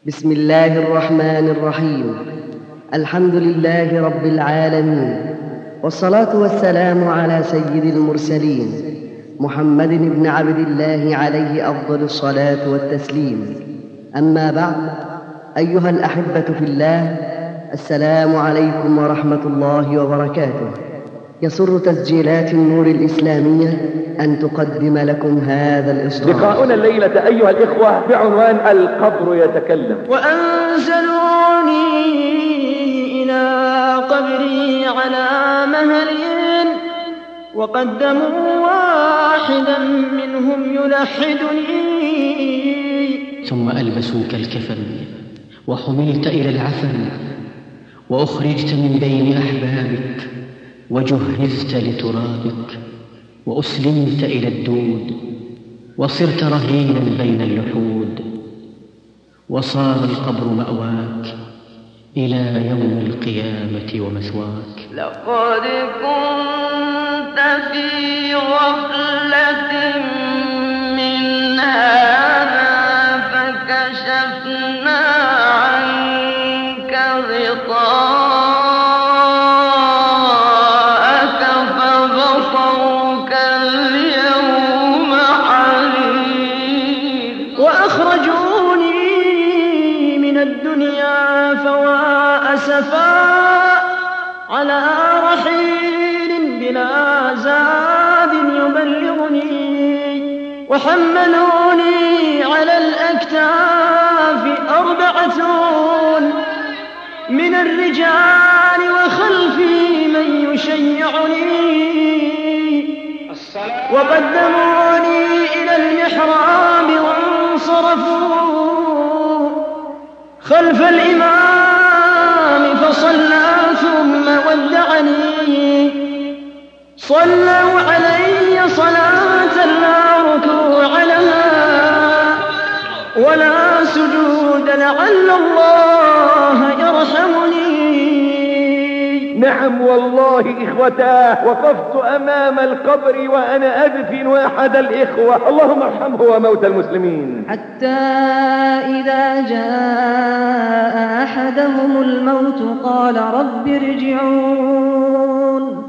بسم الله الرحمن الرحيم. الحمد لله رب العالمين، والصلاة والسلام على سيد المرسلين محمد بن عبد الله عليه أفضل الصلاة والتسليم. أما بعد، أيها الأحبة في الله، السلام عليكم ورحمة الله وبركاته. يسر تسجيلات النور الإسلامية أن تقدم لكم هذا الإصدار. لقاؤنا الليلة أيها الإخوة بعنوان القبر يتكلم. وأنزلوني إلى قبري على مهلين، وقدموا واحدا منهم يلحدني. ثم ألبسوك الكفن وحملت إلى العفن، وأخرجت من بين أحبابك، وجهزت لترابك، وأسلمت إلى الدود، وصرت رهينا بين اللحود، وصار القبر مأواك إلى يوم القيامة ومثواك. لقد كنت في غفلة من هذا فكشفنا عنك غطاءك فبصرك اليوم حديد. وأخرجوني من الدنيا فوا أسفا على رحيل بلا زاد يبلغني، وحملوني على الأكتاف 4 من الرجال، وخلفي من يشيعني، وقدموني إلى المحراب وانصرفوا خلف الإمام فصلى ثم ودعني. صلوا علي صلاة لا ركوع لها ولا سجود، لعل الله يرحمني. نعم والله إخوتاه، وقفت أمام القبر وأنا أدفن أحد الإخوة، اللهم ارحمه وموتى المسلمين. حتى إذا جاء أحدهم الموت قال رب ارجعون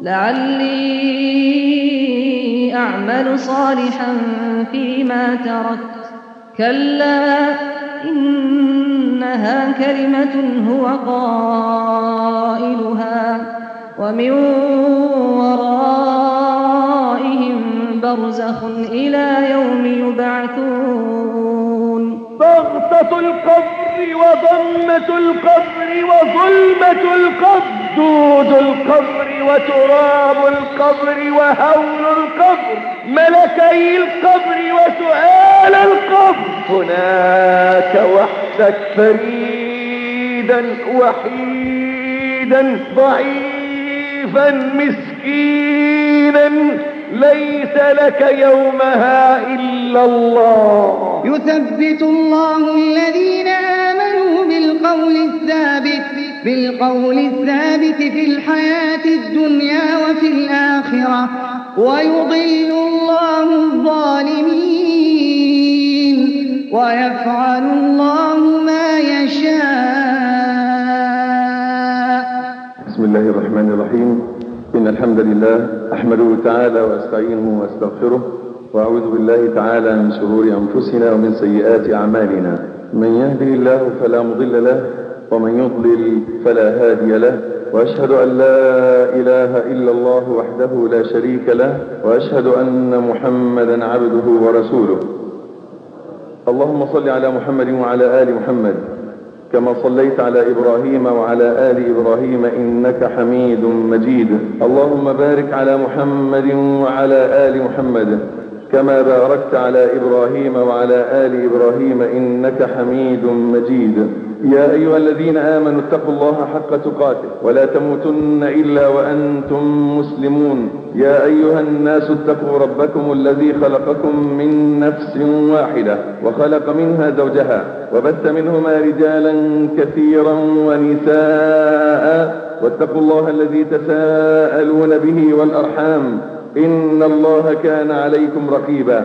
لعلي أعمل صالحا فيما تركت. كلا إنها كلمة هو قائلها ومن ورائهم برزخ إلى يوم يبعثون. بغتة القبر وضمة القبر وظلمة القبر، دود القبر وتراب القبر وهول القبر، ملكي القبر وسؤال القبر. هناك وحدك فريدا وحيدا ضعيفا مسكينا، ليس لك يومها إلا الله. يثبت الله الذين آمنوا بالقول الثابت في الحياة الدنيا وفي الآخرة، ويضل الله الظالمين، ويفعل الله ما يشاء. بسم الله الرحمن الرحيم. إن الحمد لله أحمده تعالى وأستعينه وأستغفره، وأعوذ بالله تعالى من شرور أنفسنا ومن سيئات أعمالنا. من يهده الله فلا مضل له، ومن يضلل فلا هادي له، وأشهد أن لا إله إلا الله وحده لا شريك له، وأشهد أن محمدا عبده ورسوله. اللهم صل على محمد وعلى آل محمد كما صليت على إبراهيم وعلى آل إبراهيم إنك حميد مجيد. اللهم بارك على محمد وعلى آل محمد كما باركت على إبراهيم وعلى آل إبراهيم إنك حميد مجيد. يا أيها الذين آمنوا اتقوا الله حق تقاته ولا تموتن إلا وأنتم مسلمون. يا أيها الناس اتقوا ربكم الذي خلقكم من نفس واحدة وخلق منها زوجها وبث منهما رجالا كثيرا ونساء، واتقوا الله الذي تساءلون به والأرحام إن الله كان عليكم رقيبا.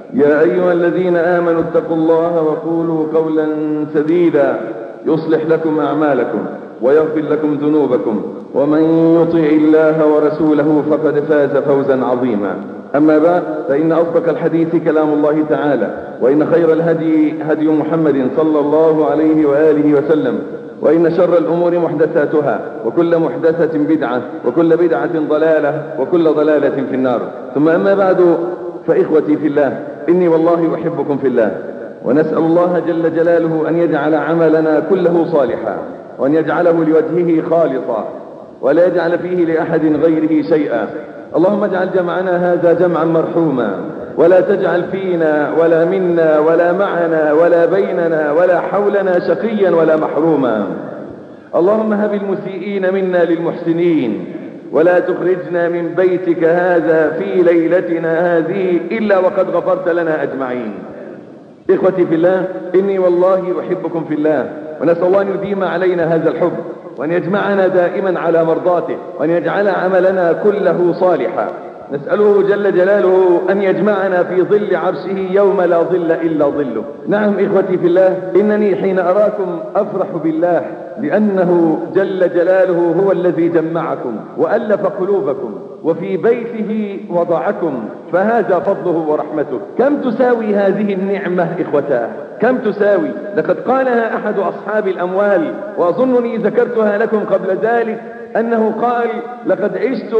يا أيها الذين آمنوا اتقوا الله وقولوا قولا سديدا يصلح لكم أعمالكم ويغفر لكم ذنوبكم ومن يطع الله ورسوله فقد فاز فوزا عظيما. أما بعد فإن أصدق الحديث كلام الله تعالى، وإن خير الهدي هدي محمد صلى الله عليه وآله وسلم، وإن شر الأمور محدثاتها، وكل محدثة بدعة، وكل بدعة ضلالة، وكل ضلالة في النار. ثم أما بعد، فإخوتي في الله، إني والله أحبكم في الله، ونسأل الله جل جلاله أن يجعل عملنا كله صالحا، وأن يجعله لوجهه خالصا، ولا يجعل فيه لأحد غيره شيئا. اللهم اجعل جمعنا هذا جمعا مرحوما، ولا تجعل فينا ولا منا ولا معنا ولا بيننا ولا حولنا شقيا ولا محروما. اللهم هب المسيئين منا للمحسنين، ولا تخرجنا من بيتك هذا في ليلتنا هذه إلا وقد غفرت لنا أجمعين. إخوتي في الله، إني والله أحبكم في الله، ونسأل الله أن يديم علينا هذا الحب، وأن يجمعنا دائما على مرضاته، وأن يجعل عملنا كله صالحا. نسأله جل جلاله أن يجمعنا في ظل عرشه يوم لا ظل إلا ظله. نعم إخوتي في الله، إنني حين أراكم أفرح بالله، لأنه جل جلاله هو الذي جمعكم وألف قلوبكم وفي بيته وضعكم، فهذا فضله ورحمته. كم تساوي هذه النعمة إخوتاه؟ كم تساوي؟ لقد قالها أحد أصحاب الأموال، وأظنني ذكرتها لكم قبل ذلك، أنه قال: لقد عشت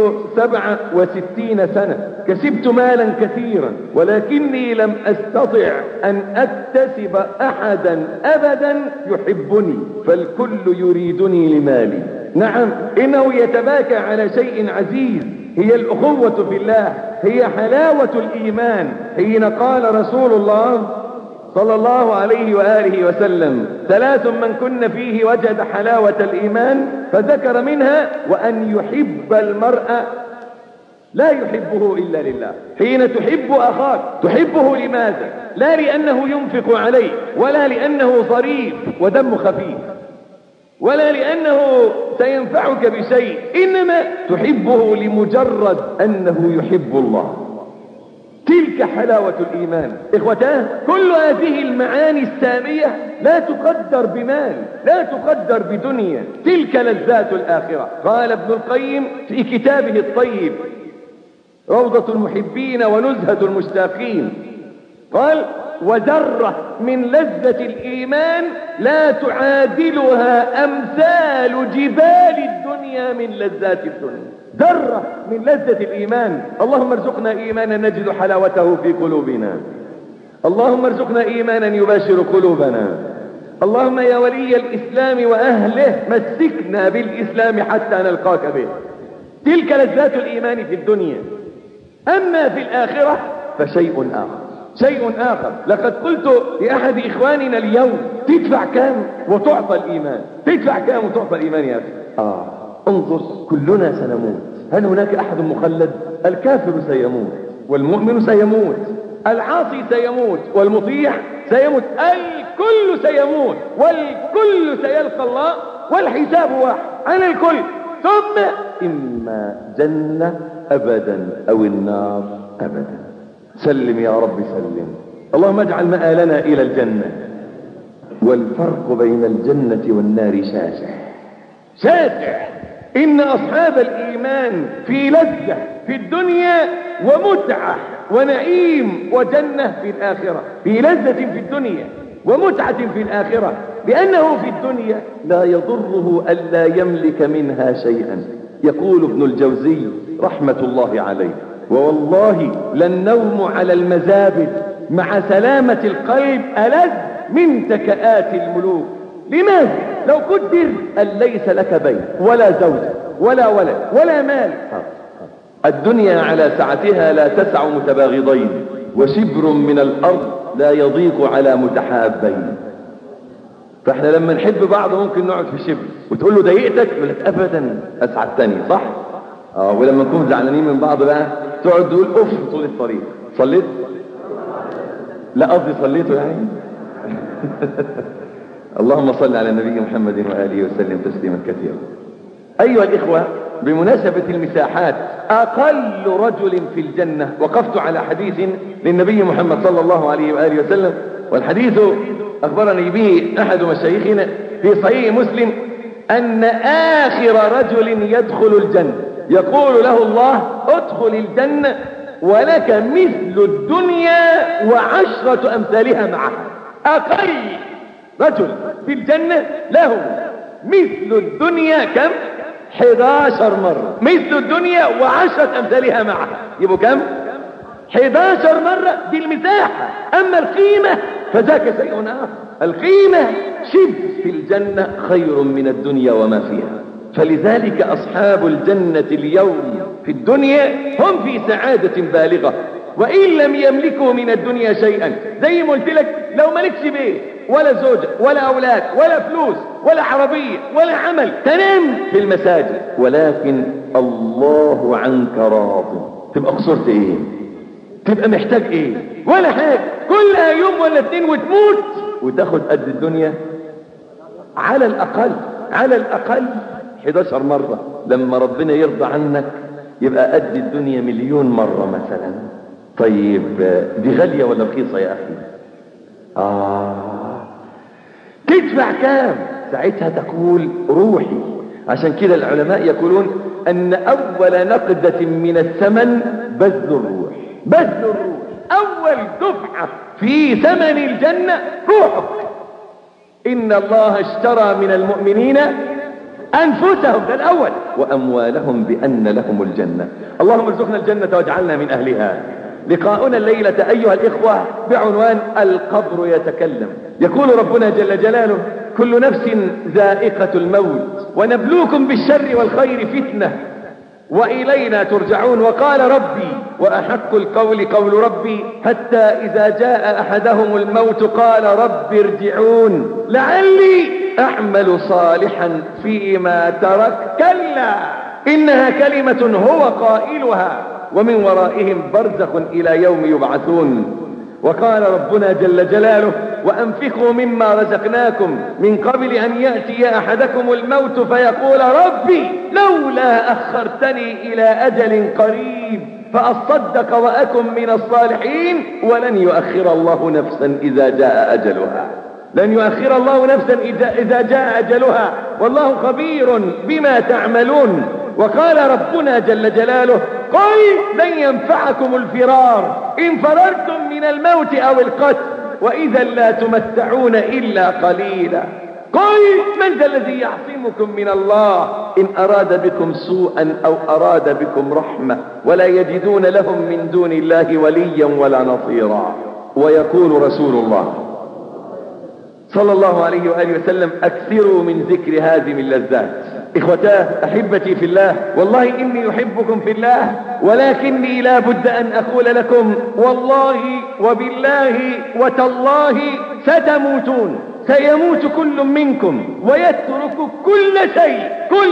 67 سنة، كسبت مالا كثيرا، ولكني لم أستطع أن أكتسب أحدا أبدا يحبني، فالكل يريدني لمالي. نعم، إنه يتباكى على شيء عزيز، هي الأخوة في الله، هي حلاوة الإيمان. حين قال رسول الله صلى الله عليه وآله وسلم: 3 من كن فيه وجد حلاوة الإيمان، فذكر منها: وأن يحب المرء لا يحبه إلا لله. حين تحب أخاك تحبه لماذا؟ لا لأنه ينفق عليه، ولا لأنه ظريف ودم خفيف، ولا لأنه سينفعك بشيء، إنما تحبه لمجرد أنه يحب الله. تلك حلاوة الإيمان. إخوتاه، كل هذه المعاني السامية لا تقدر بمال، لا تقدر بدنيا، تلك لذات الآخرة. قال ابن القيم في كتابه الطيب روضة المحبين ونزهة المشتاقين، قال: وذرة من لذة الإيمان لا تعادلها أمثال جبال الدنيا من لذات الدنيا. ذرة من لذة الإيمان. اللهم ارزقنا إيمانا نجد حلاوته في قلوبنا، اللهم ارزقنا إيمانا يباشر قلوبنا. اللهم يا ولي الإسلام وأهله مسكنا بالإسلام حتى نلقاك به. تلك لذات الإيمان في الدنيا. أما في الآخرة فشيء آخر، شيء آخر. لقد قلت لأحد إخواننا اليوم: تدفع كام وتعطى الإيمان؟ تدفع كام وتعطى الإيمان يا أخي؟ انظر، كلنا سنموت. هل هناك أحد مخلد؟ الكافر سيموت، والمؤمن سيموت، العاصي سيموت، والمطيع سيموت، الكل سيموت، والكل سيلقى الله، والحساب واحد على الكل. ثم إما جنة أبدا أو النار أبدا. سلم يا رب سلم. اللهم اجعل مآلنا إلى الجنة. والفرق بين الجنة والنار شاسع شاسع. إن أصحاب الإيمان في لذة في الدنيا، ومتعة ونعيم وجنة في الآخرة. في لذة في الدنيا ومتعة في الآخرة، لأنه في الدنيا لا يضره ألا يملك منها شيئا. يقول ابن الجوزي رحمة الله عليه: ووالله للنوم على المزابل مع سلامة القلب ألذ من تكآت الملوك. لماذا؟ لو قدر أن ليس لك بيت ولا زوجة ولا ولد ولا مال، الدنيا على سعتها لا تسع متباغضين، وشبر من الأرض لا يضيق على متحابين. فاحنا لما نحب بعض ممكن نقعد في شبر، وتقول له ضايقتك يقول لك أبدا أسعدتني، صح؟ ولما نكون زعلانين من بعض بقى تقعد تقول أوف طول الطريق. صليت؟ لا قصدي صليته يعني. اللهم صل على النبي محمد وآله وسلم تسليما كثيرا. أيها الإخوة، بمناسبة المساحات، أقل رجل في الجنة، وقفت على حديث للنبي محمد صلى الله عليه وآله وسلم، والحديث أخبرني به أحد مشايخنا في صحيح مسلم، أن آخر رجل يدخل الجنة يقول له الله ادخل الجنة ولك مثل الدنيا و10 أمثالها معها. أقل رجل في الجنة له مثل الدنيا كم؟ 11 مرة، مثل الدنيا و10 أمثالها معها، يبقوا كم؟ 11 مرة بالمساحة. أما القيمة فذاك شيء آخر. القيمة شبر في الجنة خير من الدنيا وما فيها. فلذلك أصحاب الجنة اليوم في الدنيا هم في سعادة بالغة، وإن لم يملكوا من الدنيا شيئا. زي ما قلت لك، لو ملكش بيت ولا زوجة ولا أولاد ولا فلوس ولا عربية ولا عمل، تنام في المساجد، ولكن الله عنك راض، تبقى خسرت ايه؟ تبقى محتاج ايه؟ ولا حاجة. كلها يوم ولا 2 وتموت وتاخد قد الدنيا. على الأقل 11 مرة. لما ربنا يرضى عنك يبقى قد الدنيا 1,000,000 مرة مثلا. طيب دي غالية ولا رخيصة يا أخي؟ تدفع كام؟ ساعتها تقول روحي. عشان كده العلماء يقولون أن أول نقدة من الثمن بذل الروح. بذل الروح أول دفعة في ثمن الجنة روحك. إن الله اشترى من المؤمنين أنفسهم، ده الأول، وأموالهم بأن لهم الجنة. اللهم ارزقنا الجنة واجعلنا من أهلها. لقاؤنا الليلة أيها الإخوة بعنوان القبر يتكلم. يقول ربنا جل جلاله كل نفس ذائقة الموت ونبلوكم بالشر والخير فتنة وإلينا ترجعون. وقال ربي وأحق القول قول ربي حتى إذا جاء أحدهم الموت قال رب ارجعون لعلي أعمل صالحا فيما ترك كلا إنها كلمة هو قائلها ومن ورائهم برزخ إلى يوم يبعثون. وقال ربنا جل جلاله وأنفقوا مما رزقناكم من قبل أن يأتي أحدكم الموت فيقول ربي لولا أخرتني إلى أجل قريب فأصدق وأكن من الصالحين ولن يؤخر الله نفسا إذا جاء أجلها. لن يؤخر الله نفسا إذا جاء أجلها والله خبير بما تعملون. وقال ربنا جل جلاله قل لن ينفعكم الفرار إن فررتم من الموت أو القتل وإذا لا تمتعون إلا قليلا. قل من ذا الذي يعصمكم من الله إن أراد بكم سوءا أو أراد بكم رحمة ولا يجدون لهم من دون الله وليا ولا نصيرا. ويقول رسول الله صلى الله عليه وآله وسلم أكثروا من ذكر هذه اللذات. إخوتاه أحبتي في الله، والله إني أحبكم في الله، ولكني لا بد أن أقول لكم والله وبالله وتالله ستموتون. سيموت كل منكم ويترك كل شيء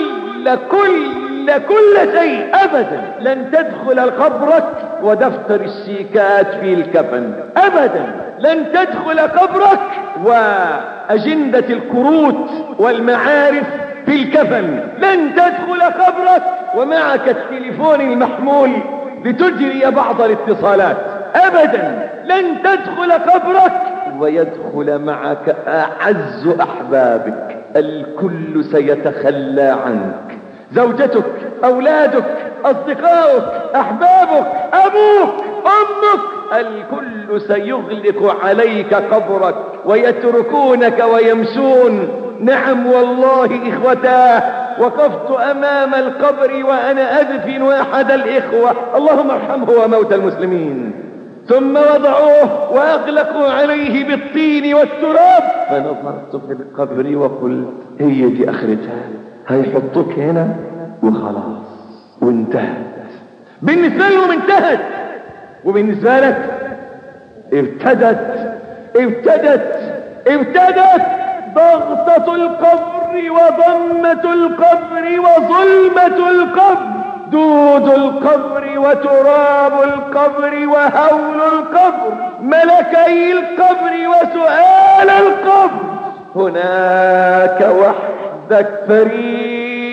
كل شيء أبدا. لن تدخل قبرك ودفتر الشيكات في الكفن أبدا. لن تدخل قبرك وأجندة الكروت والمعارف في الكفن. لن تدخل قبرك ومعك التليفون المحمول لتجري بعض الاتصالات أبدا. لن تدخل قبرك ويدخل معك أعز أحبابك. الكل سيتخلى عنك، زوجتك، أولادك، أصدقائك، أحبابك، أبوك، أمك، الكل سيغلق عليك قبرك ويتركونك ويمشون. نعم والله إخوتاه وقفت أمام القبر وأنا أدفن أحد الإخوة اللهم ارحمه وموت المسلمين، ثم وضعوه وأغلقوا عليه بالطين والتراب. فنظرت في القبر وقلت هي دي آخرتها، هيحطوك هنا وخلاص وانتهت. بالنسبة لهم انتهت، وبالنسبة لك ابتدت ضغطة القبر وضمة القبر وظلمة القبر، دود القبر وتراب القبر وهول القبر، ملكي القبر وسؤال القبر. هناك وحدك فريد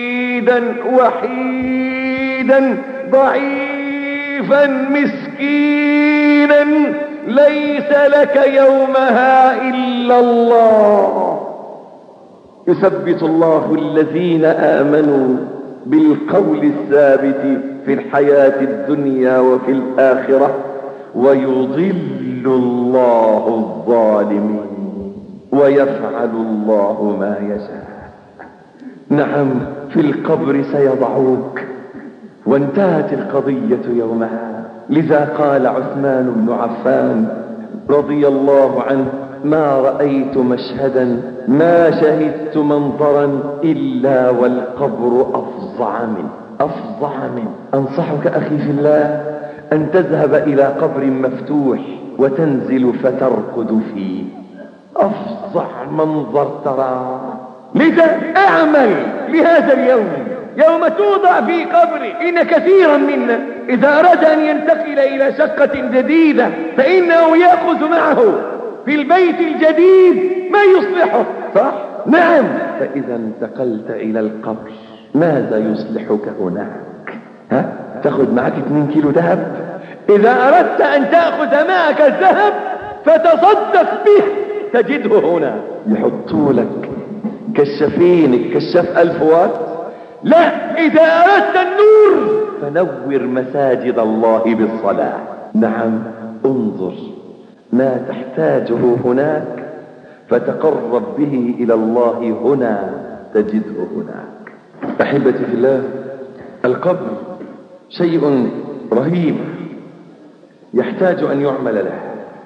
فريدا وحيدا ضعيفا مسكينا ليس لك يومها إلا الله. يثبت الله الذين آمنوا بالقول الثابت في الحياة الدنيا وفي الآخرة ويضل الله الظالمين ويفعل الله ما يشاء. نعم، في القبر سيضعوك وانتهت القضية يومها. لذا قال عثمان بن عفان رضي الله عنه: ما رأيت مشهدا ما شهدت منظرا إلا والقبر أفظع منه. أنصحك أخي في الله أن تذهب إلى قبر مفتوح وتنزل فترقد فيه. أفظع منظر ترى. لذا أعمل لهذا اليوم، يوم توضع في قبري. إن كثيرا منا إذا أراد أن ينتقل إلى شقة جديدة فإنه يأخذ معه في البيت الجديد ما يصلحه، صح؟ نعم. فإذا انتقلت إلى القبر ماذا يصلحك هناك؟ تأخذ معك 2 كيلو ذهب؟ إذا أردت أن تأخذ معك الذهب فتصدق به تجده هنا. يحطوا لك كشافين، الكشاف 1000 واط. لا، إذا أردت النور فنور مساجد الله بالصلاة. نعم، انظر ما تحتاجه هناك فتقرب به إلى الله هنا تجده هناك. أحبتي في الله، القبر شيء رهيب يحتاج أن يعمل له.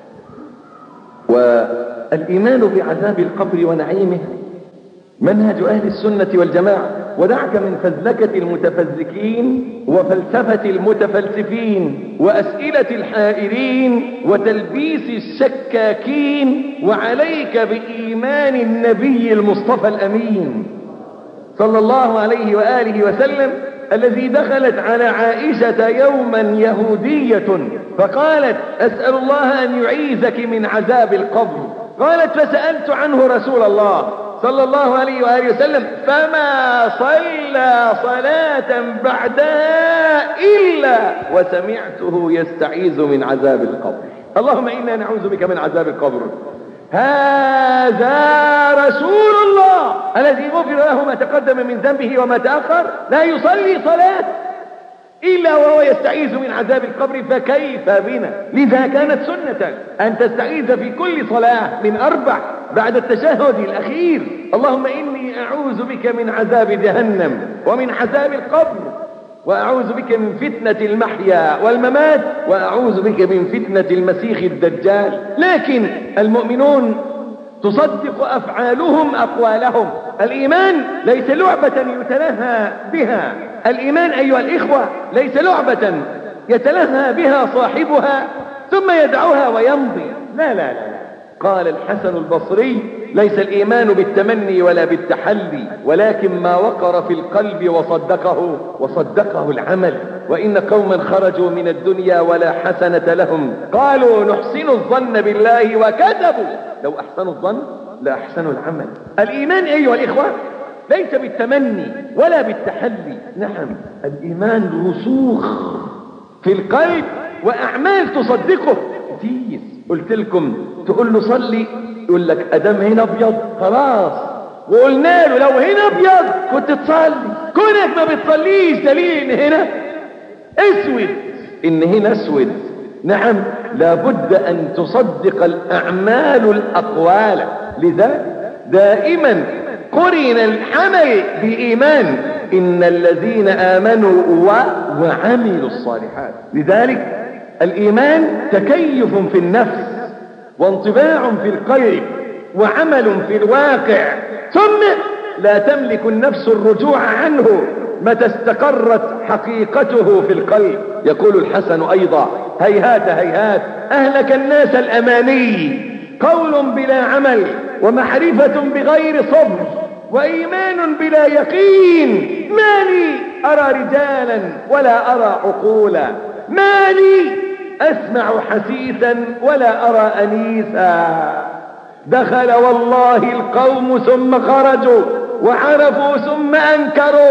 والإيمان بعذاب القبر ونعيمه منهج أهل السنة والجماعة. ودعك من فزلكة المتفزلكين وفلسفة المتفلسفين وأسئلة الحائرين وتلبيس الشكاكين، وعليك بإيمان النبي المصطفى الأمين صلى الله عليه وآله وسلم، الذي دخلت على عائشة يوما يهودية فقالت: أسأل الله أن يعيذك من عذاب القبر. قالت: فسألت عنه رسول الله صلى الله عليه وآله وسلم فما صلى صلاة بعدها إلا وسمعته يستعيذ من عذاب القبر. اللهم إنا نعوذ بك من عذاب القبر. هذا رسول الله الذي غفر له ما تقدم من ذنبه وما تأخر لا يصلي صلاة إلا وهو يستعيذ من عذاب القبر، فكيف بنا؟ لذا كانت سنة أن تستعيذ في كل صلاة من 4 بعد التشهد الأخير: اللهم إني أعوذ بك من عذاب جهنم ومن عذاب القبر، وأعوذ بك من فتنة المحيا والممات، وأعوذ بك من فتنة المسيح الدجال. لكن المؤمنون تصدق أفعالهم أقوالهم. الإيمان ليس لعبة يتلهى بها. الإيمان أيها الإخوة ليس لعبة يتلهى بها صاحبها ثم يدعوها ويمضي. لا لا لا. قال الحسن البصري: ليس الإيمان بالتمني ولا بالتحلي، ولكن ما وقر في القلب وصدقه العمل. وإن قوما خرجوا من الدنيا ولا حسنة لهم، قالوا نحسن الظن بالله وكذبوا، لو أحسنوا الظن لا أحسنوا العمل. الإيمان أيها الإخوة ليس بالتمني ولا بالتحلي. نعم، الإيمان رسوخ في القلب وأعمال تصدقه. كتير قلت لكم تقول له صلي يقول لك أدم هنا أبيض خلاص، وقلنا له لو هنا أبيض كنت تصلي. كونك ما بتصليش دليل إن هنا أسود، إن هنا أسود. نعم، لابد أن تصدق الأعمال الأقوال. لذا دائما قرن الحمل بإيمان: إن الذين آمنوا وعملوا الصالحات. لذلك الإيمان تكيف في النفس وانطباع في القلب وعمل في الواقع، ثم لا تملك النفس الرجوع عنه متى استقرت حقيقته في القلب. يقول الحسن أيضا: هيهات هيهات أهلك الناس الأماني، قول بلا عمل ومعرفة بغير صبر وإيمان بلا يقين. ما لي أرى رجالا ولا أرى عقولا، ما لي أسمع حسيسا ولا أرى أنيسا. دخل والله القوم ثم خرجوا، وعرفوا ثم أنكروا،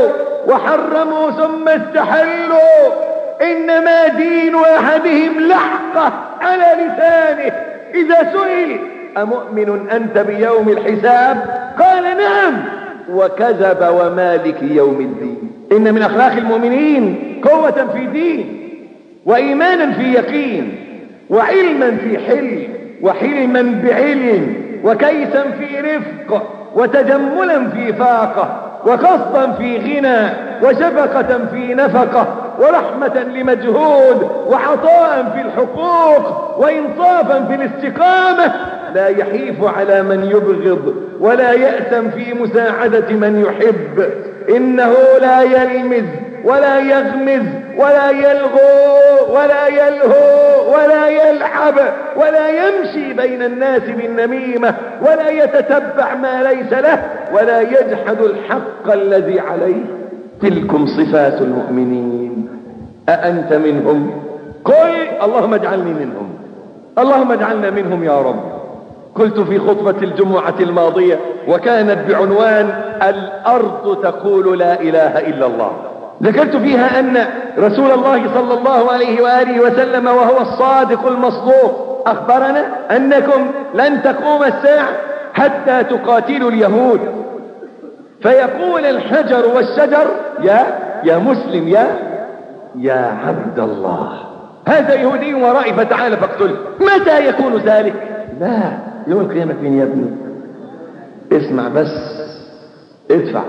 وحرموا ثم استحلوا. إنما دين أحدهم لحقة على لسانه إذا سئل أمؤمن أنت بيوم الحساب قال نعم، وكذب ومالك يوم الدين. إن من أخلاق المؤمنين قوة في دين، وإيمانا في يقين، وعلما في حلم، وحلما بعلم، وكيسا في رفق، وتجملا في فاقة، وقصدا في غنى، وشفقة في نفقة، ورحمة لمجهود، وعطاء في الحقوق، وإنصافا في الاستقامة. لا يحيف على من يبغض، ولا يأثم في مساعدة من يحب. إنه لا يلمز ولا يغمز ولا يلغو ولا يلهو ولا يلعب ولا يمشي بين الناس بالنميمة، ولا يتتبع ما ليس له، ولا يجحد الحق الذي عليه. تلكم صفات المؤمنين، أأنت منهم؟ قل اللهم اجعلني منهم، اللهم اجعلنا منهم يا رب. قلت في خطبة الجمعة الماضية وكانت بعنوان الأرض تقول لا إله إلا الله، ذكرت فيها أن رسول الله صلى الله عليه وآله وسلم وهو الصادق المصدوق أخبرنا أنكم لن تقوم الساعة حتى تقاتلوا اليهود، فيقول الحجر والشجر يا مسلم يا عبد الله، هذا يهودي ورائي فتعال فاقتله. متى يكون ذلك؟ لا، يوم القيامة. فين يا ابني؟ اسمع بس، ادفع.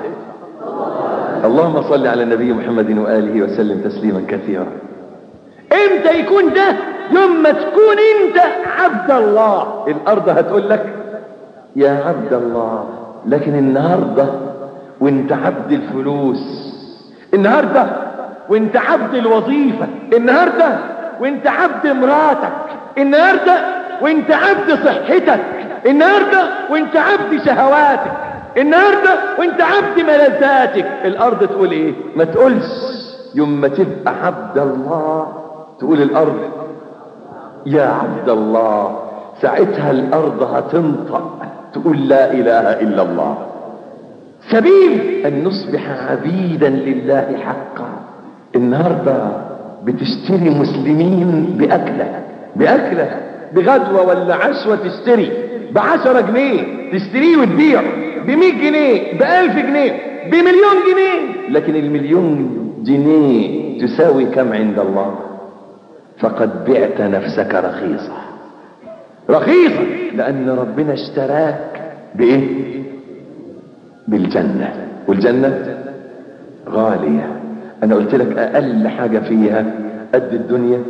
اللهم صل على النبي محمد وآله وسلم تسليما كثيرا. امتى يكون ده؟ يوم ما تكون انت عبد الله، الارض هتقول لك يا عبد الله. لكن النهاردة وانت عبد الفلوس، النهاردة وانت عبد الوظيفة، النهاردة وانت عبد مراتك، النهاردة وانت عبد صحتك، النهاردة وانت عبد شهواتك، النهاردة وانت عبد ملذاتك. الارض تقول ايه؟ ما تقولش. يوم ما تبقى عبد الله تقول الارض يا عبد الله، ساعتها الارض هتنطق تقول لا اله الا الله. سبيل ان نصبح عبيدا لله حقا. النهاردة بتشتري مسلمين بأكلة بغدوة ولا عشوة، تشتري ب10 جنيه، تشتريه وتبيعه ب100 جنيه، ب1000 جنيه، ب1,000,000 جنيه. لكن ال1,000,000 جنيه تساوي كم عند الله؟ فقد بعت نفسك رخيصة، لأن ربنا اشتراك بإيه؟ بالجنة، والجنة غالية. أنا قلت لك أقل حاجة فيها قد الدنيا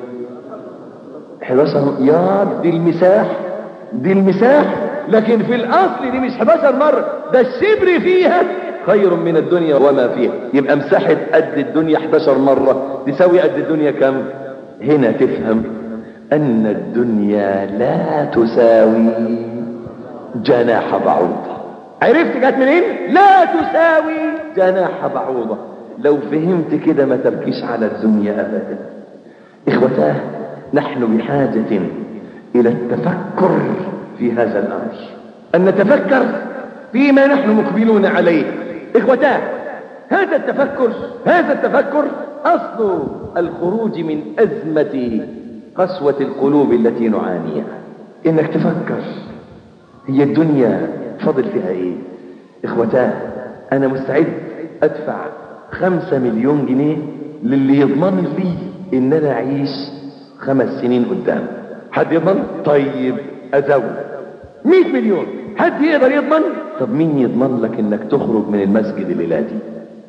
11 يارد، دي المساح، لكن في الأصل دي مش 11 مرة، ده الشبر فيها خير من الدنيا وما فيها. يبقى مساحة قد الدنيا 11 مرة تساوي قد الدنيا كم؟ هنا تفهم أن الدنيا لا تساوي جناح بعوضة. عرفت جات منين؟ لا تساوي جناح بعوضة. لو فهمت كده ما تبكيش على الدنيا أبدا. إخوتاه، نحن بحاجة إلى التفكر في هذا الأمر، أن نتفكر فيما نحن مقبلون عليه. إخوتاه، هذا التفكر أصل الخروج من أزمة قسوة القلوب التي نعانيها. إنك تفكر هي الدنيا فضل فيها إيه؟ إخوتاه، أنا مستعد أدفع 5 مليون جنيه للي يضمن لي إن أنا أعيش 5 سنين قدام. حد يضمن؟ طيب أزود 100 مليون. حد يقدر يضمن؟ طب مين يضمن لك إنك تخرج من المسجد الليلة دي؟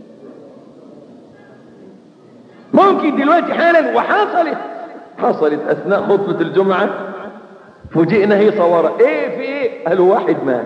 ممكن دلوقتي حالا، وحصلت أثناء خطبة الجمعة، فوجئنا هي صورة إيه في إيه؟ قالوا واحد مات.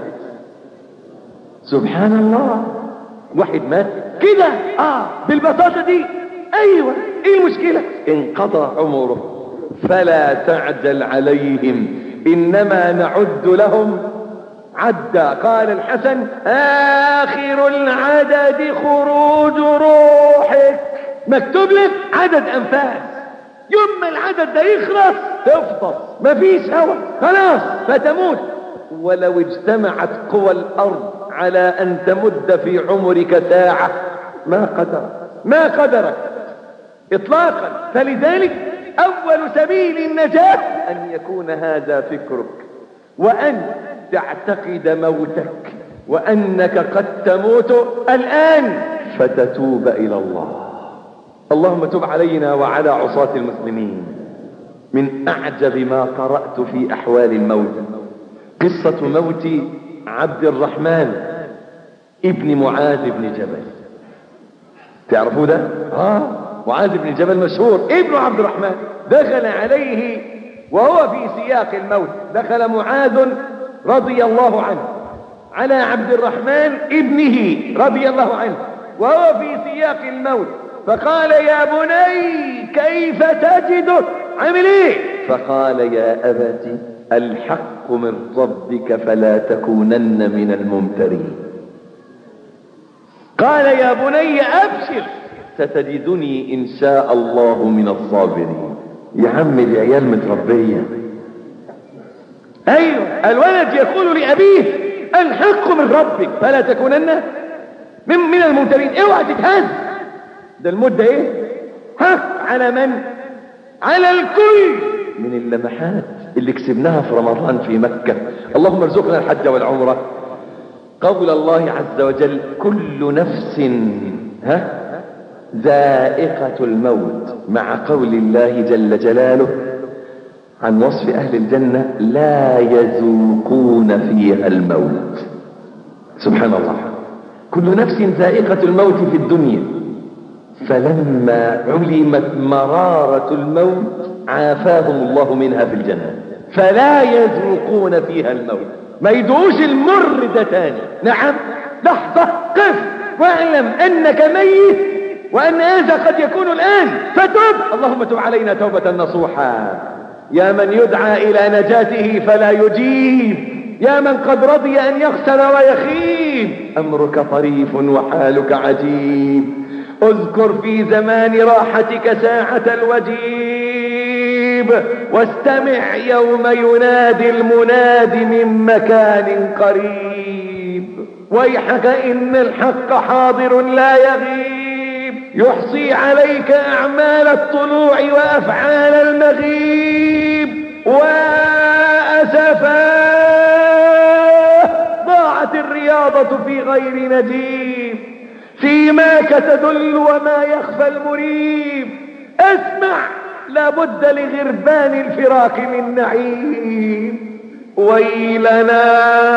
سبحان الله، واحد مات كده بالبساطة دي. أيوة، إيه المشكلة؟ انقضى عمره. فلا تعجل عليهم، إنما نعد لهم عدا. قال الحسن: آخر العدد خروج روحك. مكتوب لك عدد أنفاس، يوم ما العدد ده يخلص تفطس، مفيش هوا خلاص فتموت. ولو اجتمعت قوى الأرض على أن تمد في عمرك ساعة ما قدرت. ما قدرك إطلاقا. فلذلك أول سبيل النجاة أن يكون هذا فكرك، وأن تعتقد موتك وأنك قد تموت الآن فتتوب إلى الله. اللهم تب علينا وعلى عصاة المسلمين. من أعجب ما قرأت في أحوال الموت قصة موت عبد الرحمن ابن معاذ بن جبل. تعرفوا ده؟ معاذ بن جبل مشهور، ابن عبد الرحمن. دخل عليه وهو في سياق الموت، دخل معاذ رضي الله عنه على عبد الرحمن ابنه رضي الله عنه وهو في سياق الموت، فقال يا بني كيف تجدك؟ عمل ايه؟ فقال يا أبتي الحق من ربك فلا تكونن من الممترين. قال يا بني أبشر ستجدني إن شاء الله من الصابرين. يا عم العيال متربية. أيوة، الولد يقول لأبيه الحق من ربك فلا تكونن من الممترين. اوعى تتهز. ده المدة ايه؟ حق على من؟ على الكل. من اللمحات اللي كسبناها في رمضان في مكة، اللهم ارزقنا الحج والعمرة، قول الله عز وجل كل نفس ذائقة الموت، مع قول الله جل جلاله عن وصف أهل الجنة لا يذوقون فيها الموت. سبحان الله، كل نفس ذائقة الموت في الدنيا، فلما علمت مرارة الموت عافاهم الله منها في الجنة، فلا يذوقون فيها الموت. ما يدوش المر ده تاني. نعم، لحظة قف واعلم أنك ميت وأن هذا قد يكون الآن، فتب. اللهم تب علينا توبة نصوحا. يا من يدعى إلى نجاته فلا يجيب، يا من قد رضي أن يخسر ويخيب، أمرك طريف وحالك عجيب. اذكر في زمان راحتك ساعة الوجيب، واستمع يوم ينادي المناد من مكان قريب. ويحك إن الحق حاضر لا يغيب، يحصي عليك أعمال الطلوع وأفعال المغيب. وأسفا ضاعت الرياضة في غير نجيب، فيماك تدل وما يخفى المريب. اسمع، لابد لغربان الفراق من نعيم. ويلنا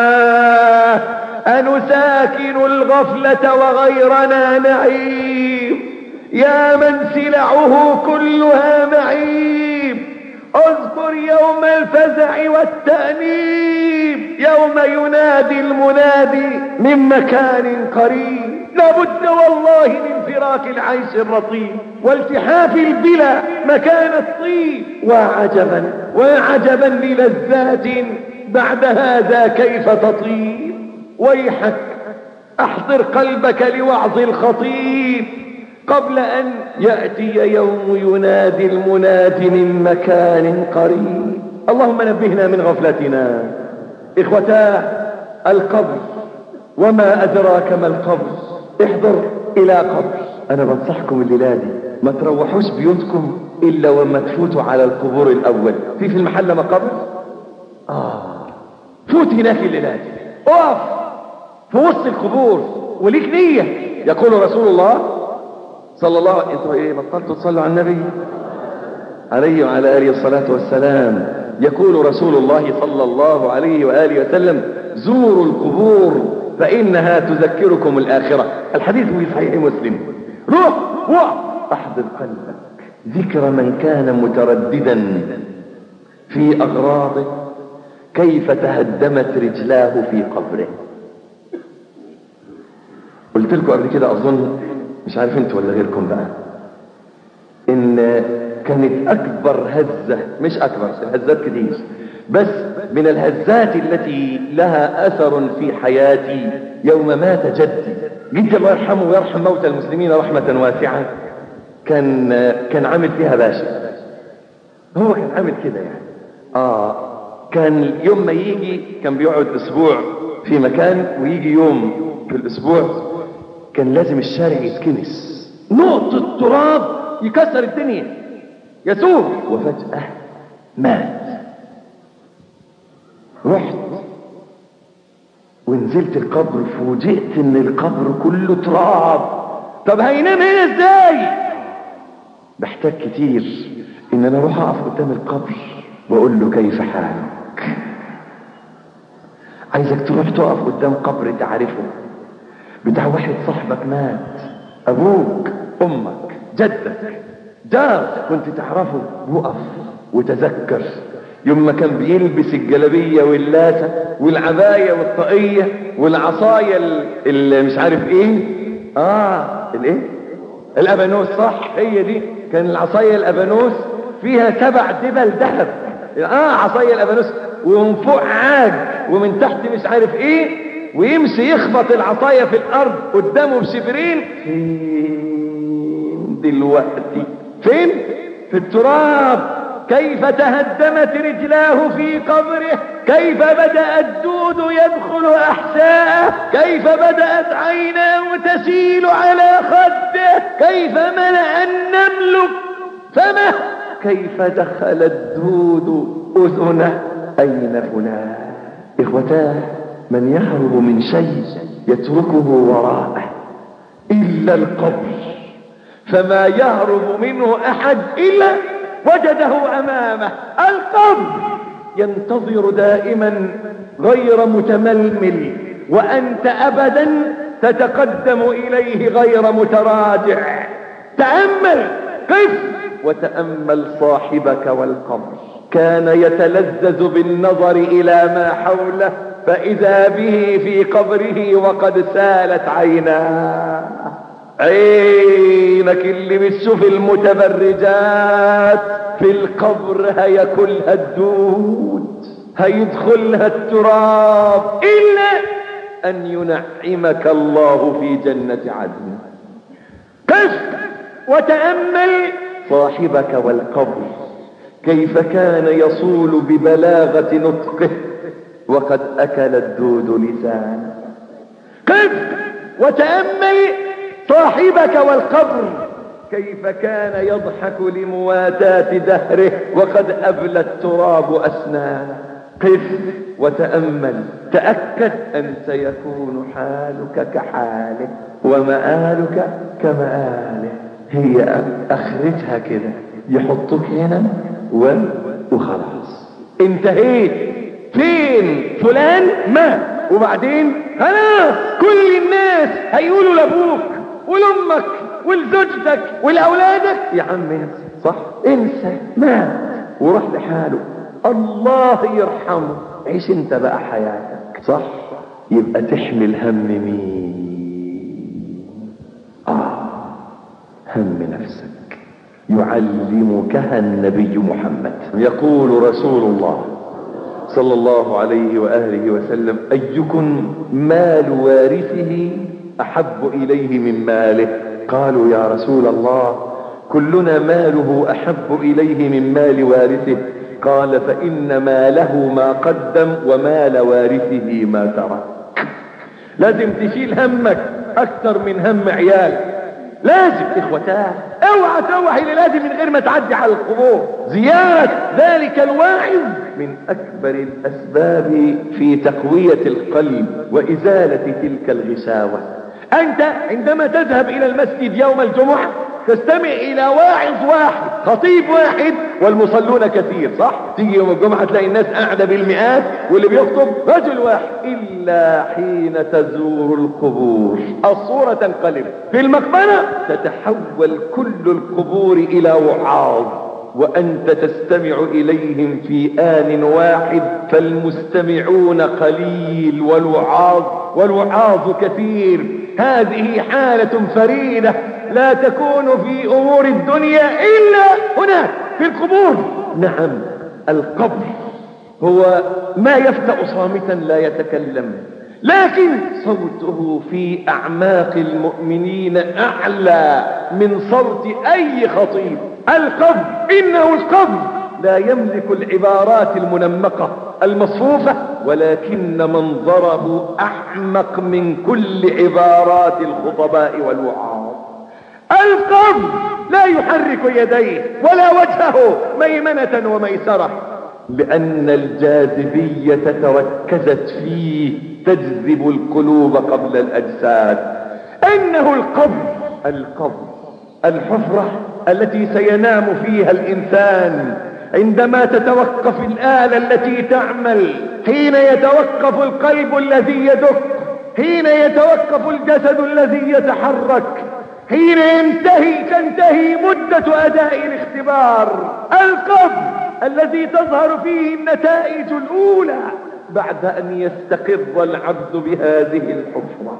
أنساكن الغفلة وغيرنا نعيم، يا من سلعه كلها معيب. اذكر يوم الفزع والتأنيب، يوم ينادي المنادي من مكان قريب. لابد والله من فراق العيش الرطيب والتحاف البلا مكان الطيب. وعجبا للذات بعد هذا كيف تطيب. ويحك احضر قلبك لوعظ الخطيب قبل أن يأتي يوم ينادي المناد من مكان قريب. اللهم نبهنا من غفلتنا. إخوتاه، القبر، وما أدراك ما القبر. احضر إلى قبر. أنا بنصحكم الليلة دي ما تروحوش بيوتكم إلا وما تفوتوا على القبور الأول. في المحل مقابر؟ فوت هناك الليلة دي، اقف في وسط القبور وليك نية. يقول رسول الله صلى الله عليه وسلم، انتوا ايه بطلتوا تصلوا على النبي عليه وعلى آله الصلاة والسلام؟ يقول رسول الله صلى الله عليه وآله وسلم زوروا القبور فإنها تذكركم الآخرة. الحديث في صحيح مسلم. روح احضر قلبك ذكر من كان مترددا في أغراضه كيف تهدمت رجلاه في قبره. قلت لكم قبل كده أظن، مش عارف انتوا ولا غيركم بقى، ان كانت اكبر هزة، مش اكبر، الهزات كتير، بس من الهزات التي لها اثر في حياتي يوم مات جدي الله يرحمه ويرحم موتى المسلمين رحمة واسعة. كان عامل فيها باشا، هو كان عامل كده يعني. كان يوم ما يجي كان بيقعد اسبوع في مكان ويجي يوم في الاسبوع، كان لازم الشارع يتكنس نقطة تراب يكسر الدنيا يسوع، وفجأة مات. رحت ونزلت القبر، فوجئت ان القبر كله تراب. طب هينام هنا ازاي؟ بحتاج كتير ان انا اروح اقف قدام القبر واقول له كيف حالك. عايزك تروح تقف قدام قبر تعرفه، بتاع واحد صاحبك مات، ابوك، امك، جدك، جار كنت تعرفه، وقف وتذكر يوم ما كان بيلبس الجلابيه واللاسه والعبايه والطاقيه والعصايه اللي مش عارف ايه، الايه، الابانوس، صح، هي دي كان العصايه الابانوس فيها 7 دبل ذهب، عصايه الابانوس، ومن فوق عاج ومن تحت مش عارف ايه، ويمشي يخبط العصايه في الارض قدامه بشبرين. فين دلوقتي؟ فين؟ في التراب. كيف تهدمت رجلاه في قبره، كيف بدأ الدود يدخل أحشاءه، كيف بدأت عيناه تسيل على خده، كيف ملأ النمل فمه، كيف دخل الدود أذنه. أين فلان؟ إخوتاه، من يهرب من شيء يتركه وراءه إلا القبر، فما يهرب منه أحد إلا وجده أمامه. القبر ينتظر دائما غير متململ، وأنت أبدا تتقدم إليه غير متراجع. تأمل، قف وتأمل صاحبك والقبر. كان يتلذذ بالنظر إلى ما حوله، فإذا به في قبره وقد سالت عيناه. عينك اللي بتشوف المتبرجات في القبر هياكلها الدود، هيدخلها التراب، إلا أن ينعمك الله في جنة عدن. قف وتأمل صاحبك والقبر، كيف كان يصول ببلاغة نطقه وقد أكل الدود لسانه. قف وتأمل صاحبك والقبر، كيف كان يضحك لمواتاة دهره وقد أبلى التراب أسنانه. قف وتأمل، تأكد أن سيكون حالك كحاله ومآلك كمآله. هي آخرتها كده، يحطك هنا وخلاص انتهيت. فين فلان؟ ما وبعدين خلاص كل الناس هيقولوا لابوك ولامك ولزوجتك ولاولادك يا عم انسى، صح، انسى، مات وروح لحاله، الله يرحمه. عيش انت بقى حياتك، صح. يبقى تحمل هم مين؟ هم نفسك. يعلمكها النبي محمد. يقول رسول الله صلى الله عليه وآله وسلم: أيكم مال وارثه أحب إليه من ماله؟ قالوا يا رسول الله كلنا ماله أحب إليه من مال وارثه. قال: فإن ماله ما قدم ومال وارثه ما ترك. لازم تشيل همك أكثر من هم عيالك، لازم. إخوتاه، اوعى تروح اللي لازم من غير ما تعدي على القبور. زيارة ذلك الواعظ من أكبر الأسباب في تقوية القلب وإزالة تلك الغشاوة. أنت عندما تذهب إلى المسجد يوم الجمعة تستمع إلى واعظ واحد، خطيب واحد، والمصلون كثير، صح؟ تيجي يوم الجمعة تلاقي الناس قاعدة بالمئات واللي بيخطب رجل واحد. إلا حين تزور القبور الصورة تنقلب. في المقبرة تتحول كل القبور إلى وعاظ، وأنت تستمع إليهم في آن واحد، فالمستمعون قليل والوعاظ كثير. هذه حالة فريدة لا تكون في أمور الدنيا إلا هناك في القبور. نعم، القبر هو ما يفتأ صامتا لا يتكلم، لكن صوته في أعماق المؤمنين أعلى من صوت أي خطيب. القبر، إنه القبر لا يملك العبارات المنمقة المصفوفة، ولكن منظره أعمق من كل عبارات الخطباء والوعاظ. القبر لا يحرك يديه ولا وجهه ميمنة وميسرة، لأن الجاذبية تركزت فيه تجذب القلوب قبل الأجساد. إنه القبر الحفرة التي سينام فيها الإنسان عندما تتوقف الآلة التي تعمل، حين يتوقف القلب الذي يدق، حين يتوقف الجسد الذي يتحرك، حين تنتهي مدة أداء الاختبار. القبر الذي تظهر فيه النتائج الأولى بعد أن يستقر العبد بهذه الحفرة.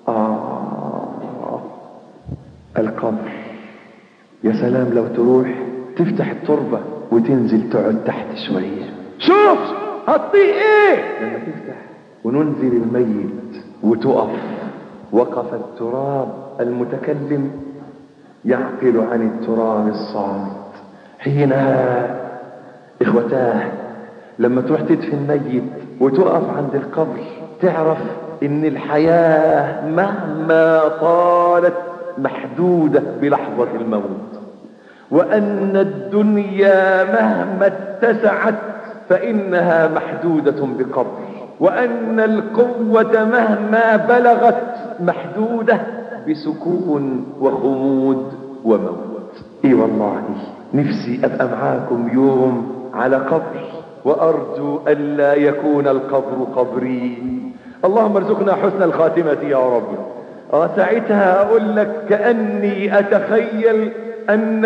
القبر يا سلام لو تروح تفتح التربة وتنزل تقعد تحت شوية، شوف هتطيق ايه لما تفتح وننزل الميت وتقف. وقف التراب المتكلم يعقل عن التراب الصامت. حينها اخوتاه لما تروح تدفن ميت وتقف عند القبر تعرف ان الحياة مهما طالت محدودة بلحظة الموت، وأن الدنيا مهما اتسعت فإنها محدودة بقبر، وأن القوة مهما بلغت محدودة بسكون وخمود وموت. اي والله نفسي أبقى معاكم يوم على قبر، وأرجو ألا يكون القبر قبري. اللهم ارزقنا حسن الخاتمة يا رب. ساعتها أقول لك كأني أتخيل أن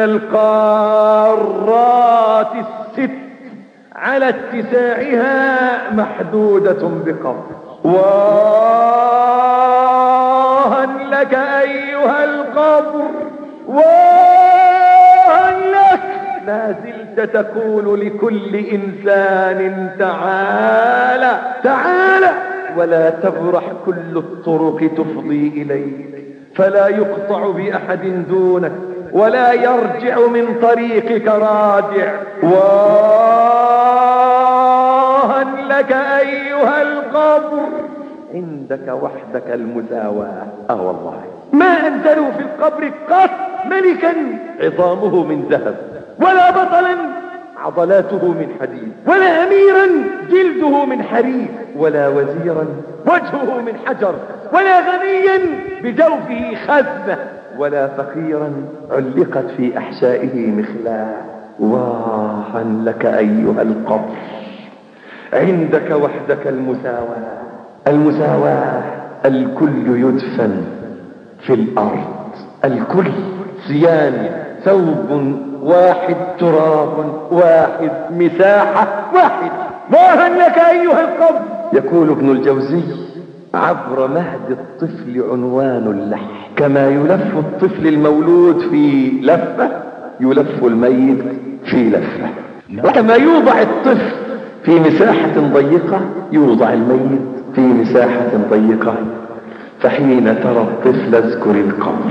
القارات الست على اتساعها محدودة بقبر. واها لك أيها القبر، واها لك. لا زلت تقول لكل إنسان تعالى تعالى، ولا تبرح كل الطرق تفضي إليك، فلا يقطع بأحد دونك، ولا يرجع من طريقك راجع. واها لك أيها القبر، عندك وحدك المساواة. والله ما أنزلوا في القبر قط ملكا عظامه من ذهب، ولا بطلا عضلاته من حديد، ولا أميرا جلده من حرير، ولا وزيرا وجهه من حجر، ولا غنيا بجوفه خزنة، ولا فقيرا علقت في أحشائه مخلاة. واها لك أيها القبر، عندك وحدك المساواة. المساواة الكل يدفن في الأرض، الكل سيان، ثوب واحد، تراب واحد، مساحة واحد. واها لك أيها القبر. يقول ابن الجوزي: عبر مهد الطفل عنوان اللحم، كما يلف الطفل المولود في لفة يلف الميت في لفة، وكما يوضع الطفل في مساحة ضيقة يوضع الميت في مساحة ضيقة. فحين ترى الطفل اذكر القبر،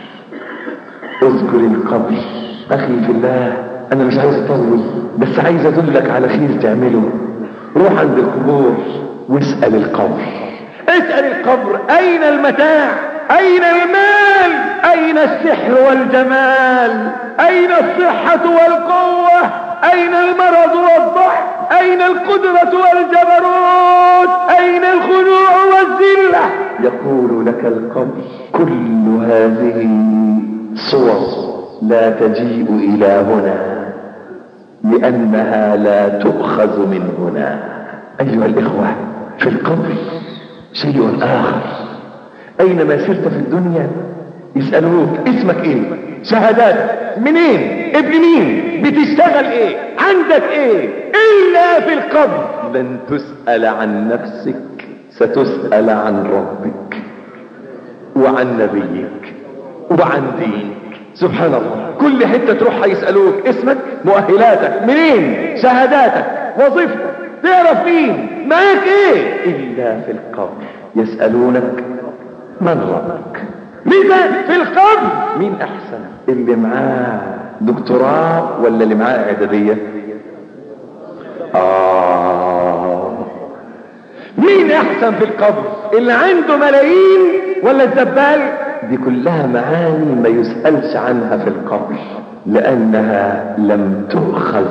اذكر القبر. اخي في الله، انا مش عايز اطول، بس عايز ادلك على خير تعمله. روح عند القبور واسأل القبر، اسأل القبر: اين المتاع؟ اين المال؟ اين السحر والجمال؟ اين الصحة والقوة؟ اين المرض والضعف؟ اين القدرة والجبروت؟ اين الخنوع والذلة؟ يقول لك القبر: كل هذه صور لا تجيء الى هنا، لانها لا تؤخذ من هنا. ايها الاخوة، في القبر شيء اخر. اينما سرت في الدنيا يسألوك: اسمك ايه؟ شهاداتك منين؟ ابن مين؟ بتشتغل ايه؟ عندك ايه؟ الا في القبر لن تسأل عن نفسك، ستسأل عن ربك وعن نبيك وعن دينك. سبحان الله، كل حتة تروحها يسألوك: اسمك؟ مؤهلاتك منين؟ شهاداتك؟ وظيفتك؟ تعرف مين؟ معاك ايه؟ الا في القبر يسألونك: من ربك؟ لذا في القبر مين احسن؟ اللي معاه دكتوراه ولا اللي معاه اعدادية؟ مين احسن في القبر؟ اللي عنده ملايين ولا الزبال؟ دي كلها معاني ما يسألش عنها في القبر، لأنها لم تؤخذ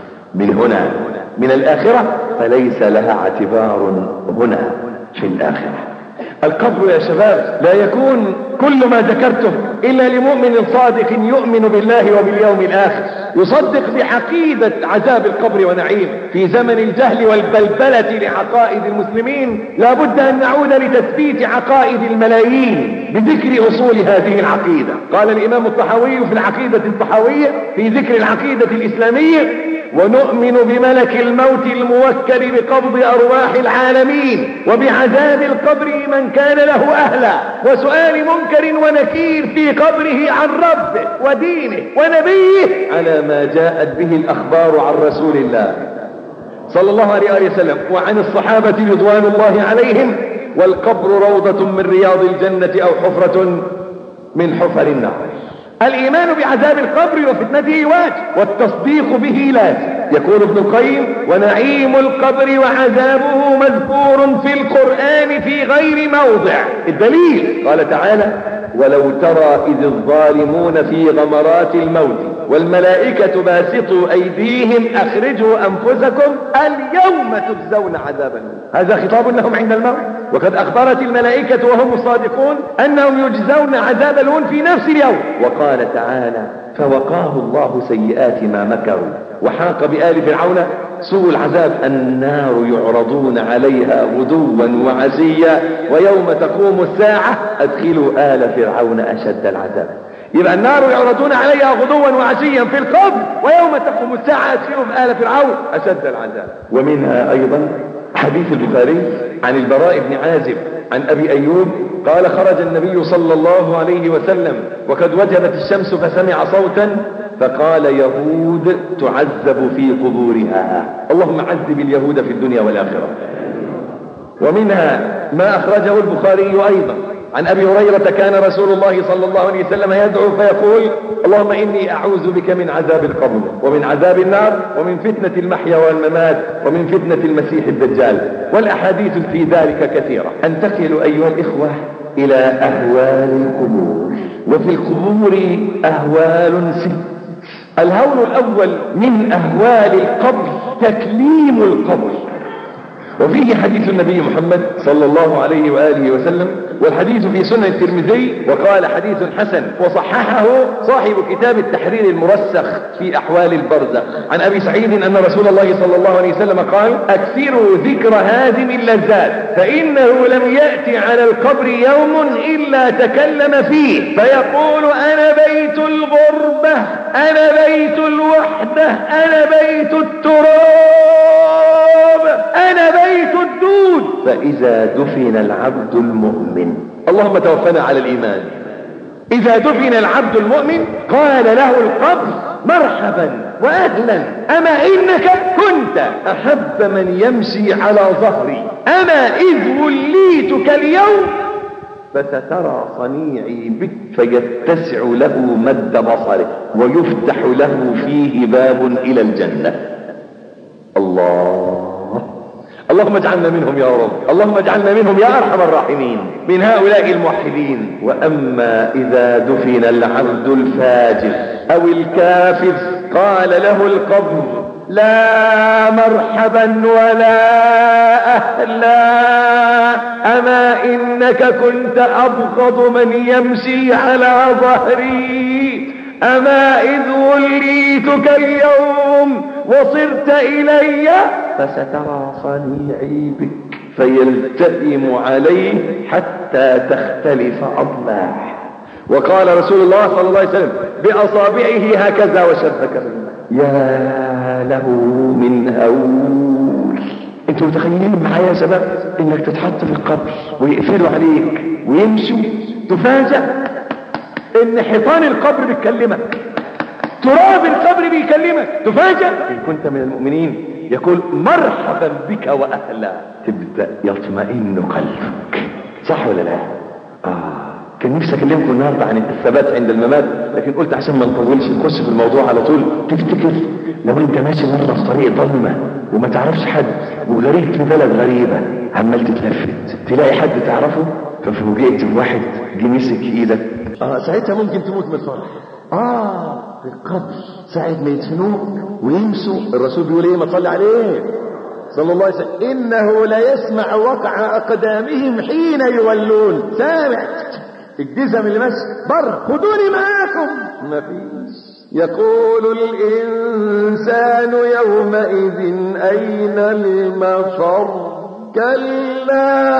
من هنا من الآخرة، فليس لها اعتبار هنا في الآخرة. القبر يا شباب لا يكون كل ما ذكرته إلا لمؤمن صادق يؤمن بالله وباليوم الآخر، يصدق بعقيدة عذاب القبر ونعيم. في زمن الجهل والبلبلة لعقائد المسلمين لا بد أن نعود لتثبيت عقائد الملايين بذكر أصول هذه العقيدة. قال الإمام الطحاوي في العقيدة الطحاوية في ذكر العقيدة الإسلامية: ونؤمن بملك الموت الموكل بقبض أرواح العالمين وبعذاب القبر من كان له أهلا، وسؤال منكر ونكير في قبره عن ربه ودينه ونبيه على ما جاءت به الأخبار عن رسول الله صلى الله عليه وسلم وعن الصحابة رضوان الله عليهم. والقبر روضة من رياض الجنة أو حفرة من حفر النار. الإيمان بعذاب القبر وفتنته واجب، والتصديق به لازم. يقول ابن القيم: ونعيم القبر وعذابه مذكور في القرآن في غير موضع. الدليل قال تعالى: ولو ترى إذ الظالمون في غمرات الموت والملائكة باسطوا أيديهم أخرجوا أنفسكم اليوم تجزون عذاب الموت. هذا خطاب لهم عند الموت، وقد أخبرت الملائكة وهم الصادقون أنهم يجزون عذاب الهون في نفس اليوم. وقال تعالى: فوقاه الله سيئات ما مكروا وحاق بآل فرعون سوء العذاب. النار يعرضون عليها غدوا وعشيا ويوم تقوم الساعة أدخلوا آل فرعون أشد العذاب. يبقى النار يعرضون عليها غدوا وعشيا في القبر، ويوم تقوم الساعة أدخلوا آل فرعون أشد العذاب. ومنها أيضا حديث البخاري عن البراء بن عازب عن أبي أيوب قال: خرج النبي صلى الله عليه وسلم وقد وجبت الشمس فسمع صوتا فقال: يهود تعذب في قبورها. اللهم عذب اليهود في الدنيا والآخرة. ومنها ما أخرجه البخاري أيضا عن أبي هريرة: كان رسول الله صلى الله عليه وسلم يدعو فيقول: اللهم إني أعوذ بك من عذاب القبر ومن عذاب النار ومن فتنة المحيا والممات ومن فتنة المسيح الدجال. والأحاديث في ذلك كثيرة. انتقل أيها الإخوة إلى أهوال القبور. وفي القبور أهوال ست. الهول الأول من أهوال القبر تكليم القبر، وفيه حديث النبي محمد صلى الله عليه وآله وسلم، والحديث في سنن الترمذي وقال حديث حسن، وصححه صاحب كتاب التحرير المرسخ في أحوال البرزخ عن أبي سعيد أن رسول الله صلى الله عليه وسلم قال: أكثروا ذكر هادم اللذات فإنه لم يأتي على القبر يوم إلا تكلم فيه فيقول: أنا بيت الغربة، أنا بيت الوحدة، أنا بيت التراب، أنا بيت الدود. فإذا دفن العبد المؤمن، اللهم توفنا على الإيمان، إذا دفن العبد المؤمن قال له القبر: مرحبا وأهلا، أما إنك كنت أحب من يمشي على ظهري، أما إذ وليتك اليوم فسترى صنيعي بك فيتسع له مد بصره ويفتح له فيه باب إلى الجنة. اللهم اجعلنا منهم يا رب، اللهم اجعلنا منهم يا أرحم الراحمين، من هؤلاء الموحدين. وأما إذا دفن العبد الفاجر أو الكافر قال له القبر: لا مرحبا ولا أهلا، أما إنك كنت أبغض من يمشي على ظهري، أما إذ وليتك اليوم وصرت إلي فسترى صنيعي بك فيلتئم عليه حتى تختلف أضلاعه. وقال رسول الله صلى الله عليه وسلم بأصابعه هكذا وشبك بالماء. يا له من هول. انتوا متخيلين معايا يا شباب انك تتحط في القبر ويقفلوا عليك ويمشوا، تفاجأ ان حيطان القبر بيكلمك، تراب القبر بيكلمك، تفاجأ ان كنت من المؤمنين يقول: مرحبا بك وأهلا. تبدأ يطمئن قلبك، صح ولا لا؟ كان نفسي اكلمكم النهارده عن الثبات عند الممات، لكن قلت عشان ما نطولش نخش في الموضوع على طول. تفتكر لو انت ماشي مره في طريق ضلمه وما تعرفش حد وغريب في بلد غريبه، عمال تتلفت تلاقي حد تعرفه ففوجئت بواحد جه مسك ايدك، ساعتها ممكن تموت من الفرح. في القبر ساعة ما يدفنوك ويمسوا، الرسول بيقول ايه؟ ما تصلي عليه صلى الله عليه وسلم، انه لا يسمع وقع اقدامهم حين يولون. سامع الجزم اللي ماشي بره، خدوني معاكم. ما فيش. يقول الانسان يومئذ اين المفر، كلا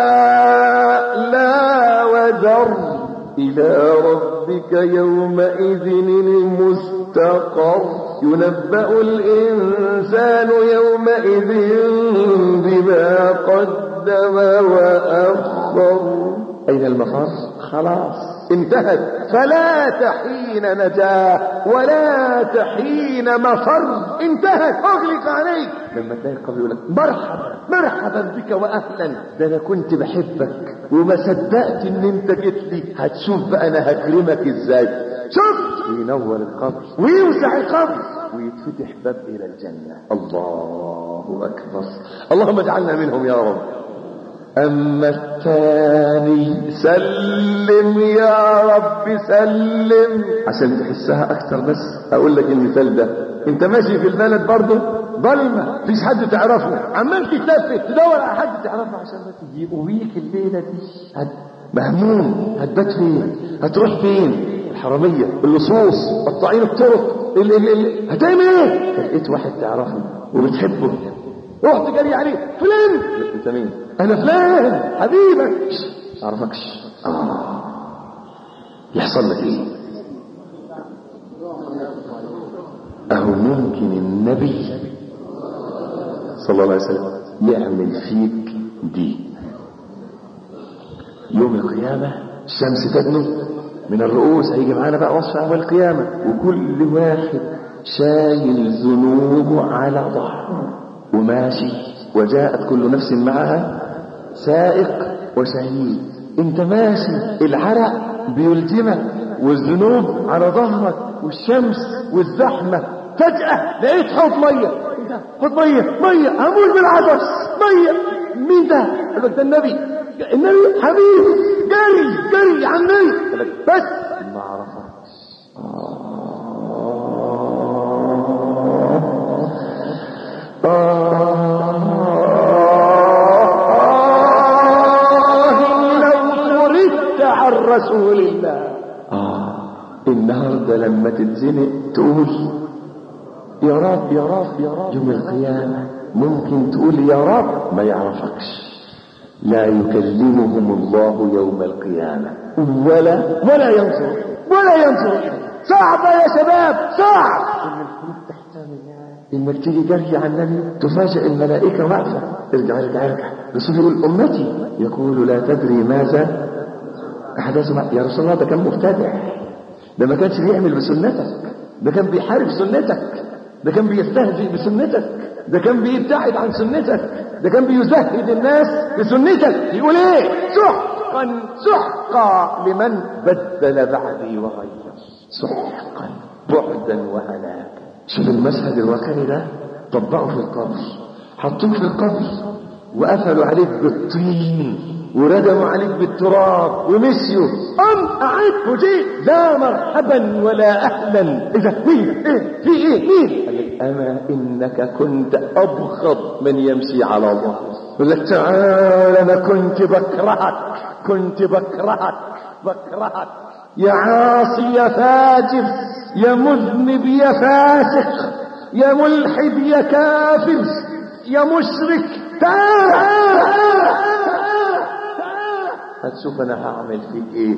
لا وزر، الى ربك يومئذ المستقر، ينبأ الانسان يومئذ بما قدم واخر. اين المفر؟ خلاص انتهت. فلا تحين نجاة ولا تحين مفر، انتهت، اغلق عليك. لما تلاقي القبر يقول لك مرحبا مرحبا بك واهلا، ده انا كنت بحبك وما صدقت ان انت جيت لي، هتشوف بقى انا هكرمك ازاي. شوف، وينور القبر ويوسع القبر ويتفتح باب الى الجنة. الله اكبر، اللهم اجعلنا منهم يا رب. اما الثاني سلم يا رب سلم، عشان تحسها اكتر. بس اقول لك المثال ده، انت ماشي في البلد برضه ظلمه، مفيش حد تعرفه، عمال تتلفت تدور على حد تعرفه عشان ما يقويك الليله دي. مهموم، هتبات فين؟ هتروح فين؟ الحراميه، اللصوص، قطاعين الطرق، هتعمل ايه؟ لقيت واحد تعرفه وبتحبه، رحت جري عليه، فلان. انت مين؟ انا فلان حبيبك. ما اعرفكش. يحصل لك ايه؟ اهو ممكن النبي صلى الله عليه وسلم يعمل فيك دي يوم القيامة. الشمس تدنو من الرؤوس، هيجي معانا بقى وصف اول القيامة، وكل واحد شايل ذنوبه على ظهره وماشي، وجاءت كل نفس معها سائق وشهيد. انت ماشي، العرق بيلجمك والذنوب على ظهرك والشمس والزحمة، فجأة لقيت حوض مية. حوض مية، مية، هموت بالعطش، مية. مين ده؟ قال لك ده النبي. النبي حبيبي، جري جري عن النبي، بس ما عرفكش. رسول الله. النهارده لما تتزنق تقول يا رب يا رب يا رب. يوم القيامة ممكن تقول يا رب ما يعرفكش، لا يكلمهم الله يوم القيامة ولا ينظر. صعبة يا شباب، صعب انك تيجي جري عن النبي، تفاجئ الملائكة واقفة. ارجع الرسول يقول امتي، يقول لا تدري ماذا احداث يا رسول الله. ده كان مبتدع، ده ما كانش بيعمل بسنتك، ده كان بيحارب سنتك، ده كان بيستهزئ بسنتك، ده كان بيبتعد عن سنتك، ده كان بيزهد الناس بسنتك. يقول ايه؟ سحقا لمن بدل بعدي وغير، سحقا بعدا وهلاكا. شوف المشهد الواقعي ده، طبقه في القبر، حطوه في القبر وقفلوا عليك بالطين وردموا عليك بالتراب ومشيوا. قعدت وجيت، لا مرحبا ولا اهلا. اذا مين؟ ايه في ايه؟ مين؟ قال لك اما انك كنت ابغض من يمشي على ظهره. يقول لك تعال، انا كنت بكرهك يا عاصي يا فاجر يا مذنب يا فاسق يا ملحد يا كافر يا مشرك. تعال هتشوف انا هعمل فيك ايه.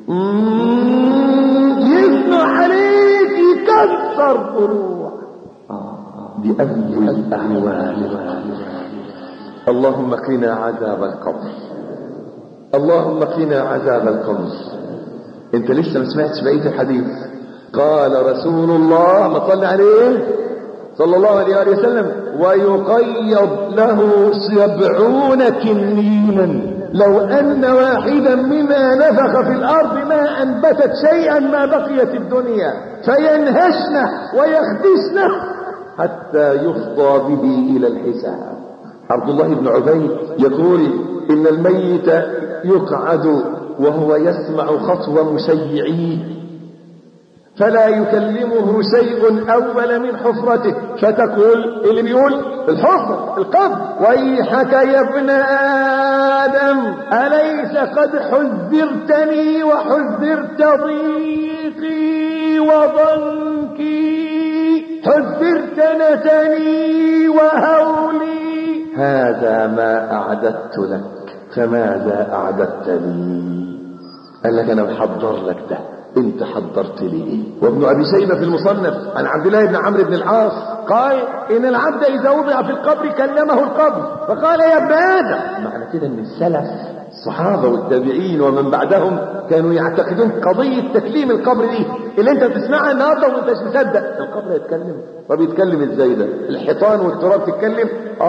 يثنى عليك، يكسر فروع. بأبي الأهوال. اللهم قنا عذاب القبر، اللهم قنا عذاب القبر. انت لسه ما سمعتش بقية الحديث. قال رسول الله ما صلى عليه صلى الله عليه وسلم: ويقيض له 70 كنينا، لو أن واحدا مما نفخ في الأرض ما أنبتت شيئا ما بقيت الدنيا، فينهشنا ويخدشنا حتى يفضى به إلى الحساب. عبد الله بن عبيد يقول: إن الميت يقعد وهو يسمع خطوة مشيعيه فلا يكلمه شيء أول من حفرته، فتقول اللي بيقول الحفرة القبر: ويحك يا ابن آدم أليس قد حذرتني وحذرت ضيقي وضنكي، حذرت نتني وهولي، هذا ما أعددت لك فماذا أعددت لي؟ قال لك أنا محضر لك ده، انت حضرت لي ايه؟ وابن ابي شيبه في المصنف عن عبد الله بن عمرو بن العاص قال ان العبد اذا وضع في القبر كلمه القبر فقال يا ابن ادم. معنى كده ان السلف الصحابه والتابعين ومن بعدهم كانوا يعتقدون قضيه تكليم القبر دي اللي انت بتسمعها النهارده وانت مش مصدق. القبر يتكلم؟ طب يتكلم ازاي ده؟ الحيطان والتراب تتكلم؟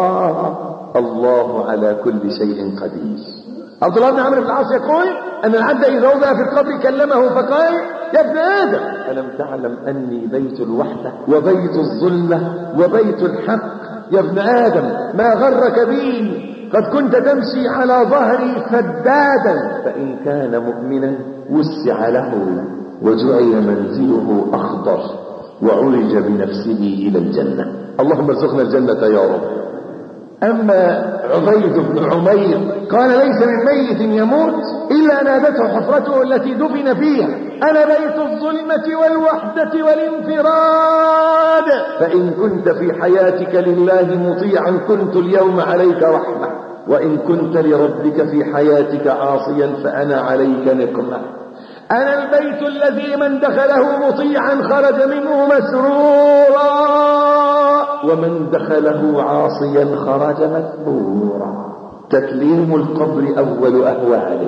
الله على كل شيء قدير. عبد الله بن عمرو بن العاص يقول ان العبد اذا وضع في القبر كلمه فقال يا ابن ادم الم تعلم اني بيت الوحده وبيت الظلمه وبيت الحق؟ يا ابن ادم ما غرك بي؟ قد كنت تمشي على ظهري فدادا. فان كان مؤمنا وسع له وجعل منزله اخضر وعرج بنفسه الى الجنه. اللهم ارزقنا الجنه يا رب. أما عبيد بن عمير قال ليس من ميت يموت إلا نادته حفرته التي دفن فيها أنا بيت الظلمة والوحدة والانفراد. فإن كنت في حياتك لله مطيعا كنت اليوم عليك رحمة، وإن كنت لربك في حياتك عاصيا فأنا عليك نقمة. أنا البيت الذي من دخله مطيعا خرج منه مسرورا، ومن دخله عاصيا خرج مذمورا. تكليم القبر أول أهواله.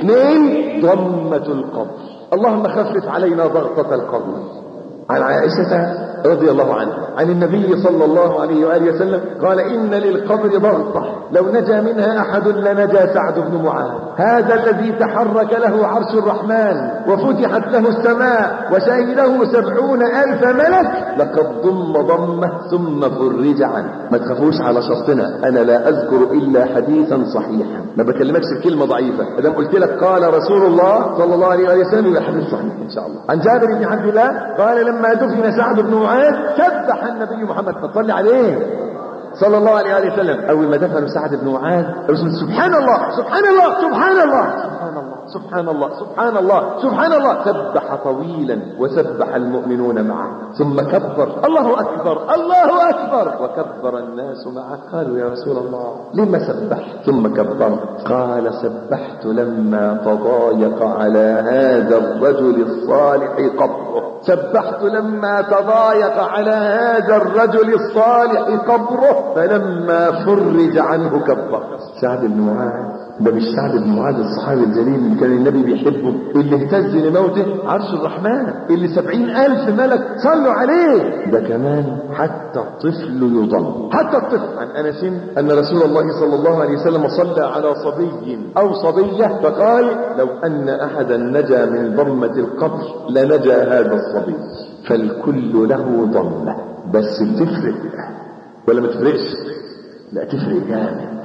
2 ضمة القبر. اللهم خفف علينا ضغطة القبر. عن عائشة رضي الله عنها عن النبي صلى الله عليه وآله وسلم قال إن للقبر ضغطة لو نجا منها أحد لنجا سعد بن معاذ، هذا الذي تحرك له عرش الرحمن وفتحت له السماء وشهده 70,000 ملك، لقد ضمة ثم فرج عنه. ما تخافوش على شرطنا، أنا لا أذكر إلا حديثا صحيحا، ما بكلمكش بكلمة ضعيفة. إذا قلت لك قال رسول الله صلى الله عليه وسلم يبقى حديث صحيح إن شاء الله. عن جابر بن عبد الله قال لما دفن سعد بن معاذ سبح النبي محمد فصلى عليه صلى الله عليه وسلم. أول ما دفنوا سعد بن معاذ الرسول سبحان الله سبحان الله سبحان الله سبحان الله سبحان الله سبحان الله، سبح طويلا وسبح المؤمنون معه ثم كبر الله أكبر الله أكبر وكبر الناس معه. قالوا يا رسول الله لما سبحت ثم كبرت؟ قال سبحت لما تضايق على هذا الرجل الصالح قبره، سبحت لما تضايق على هذا الرجل الصالح قبره فلما فرج عنه كبر. سعد بن معاذ ده مش سعد بن معاذ الصحابي الجليل اللي كان النبي بيحبه، اللي اهتز لموته عرش الرحمن، اللي 70,000 ملك صلوا عليه، ده كمان حتى الطفل يضم، حتى الطفل. عن أنس أن رسول الله صلى الله عليه وسلم صلى على صبي أو صبية فقال لو أن أحدا نجا من ضمة القبر لنجا هذا الصبي. فالكل له ضمة، بس بتفرق ولا ما تفرقش؟ لا تفرق جامد.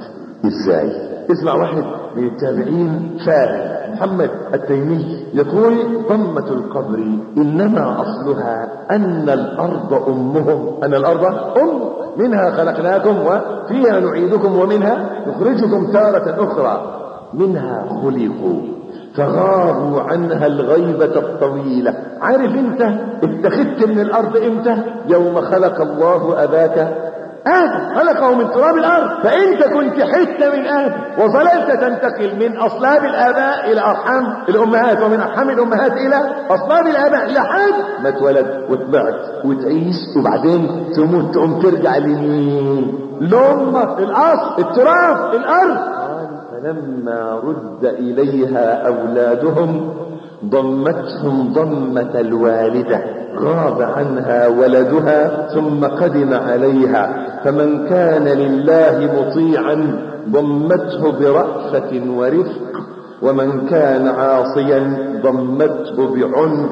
ازاي؟ اسمع واحد من التابعين فارغ محمد التيمي يقول ضمة القبر إنما أصلها أن الأرض أمهم، أن الأرض منها خلقناكم وفيها نعيدكم ومنها نخرجكم تارة أخرى، منها خلقوا فغابوا عنها الغيبة الطويلة. عارف انت اتخذت من الأرض امتى؟ يوم خلق الله أباك آدم، خلقه من تراب الأرض، فأنت كنت حتة من آدم وظللت تنتقل من أصلاب الآباء إلى أرحام الأمهات ومن أرحام الأمهات إلى أصلاب الآباء لحد ما اتولد وطلعت وتعيش وبعدين تموت تقوم ترجع لمين؟ لأمك الأصل التراب الأرض. فلما رد إليها أولادهم ضمتهم ضمة الوالدة، غاب عنها ولدها ثم قدم عليها، فمن كان لله مطيعا ضمته برأفة ورفق، ومن كان عاصيا ضمته بعنف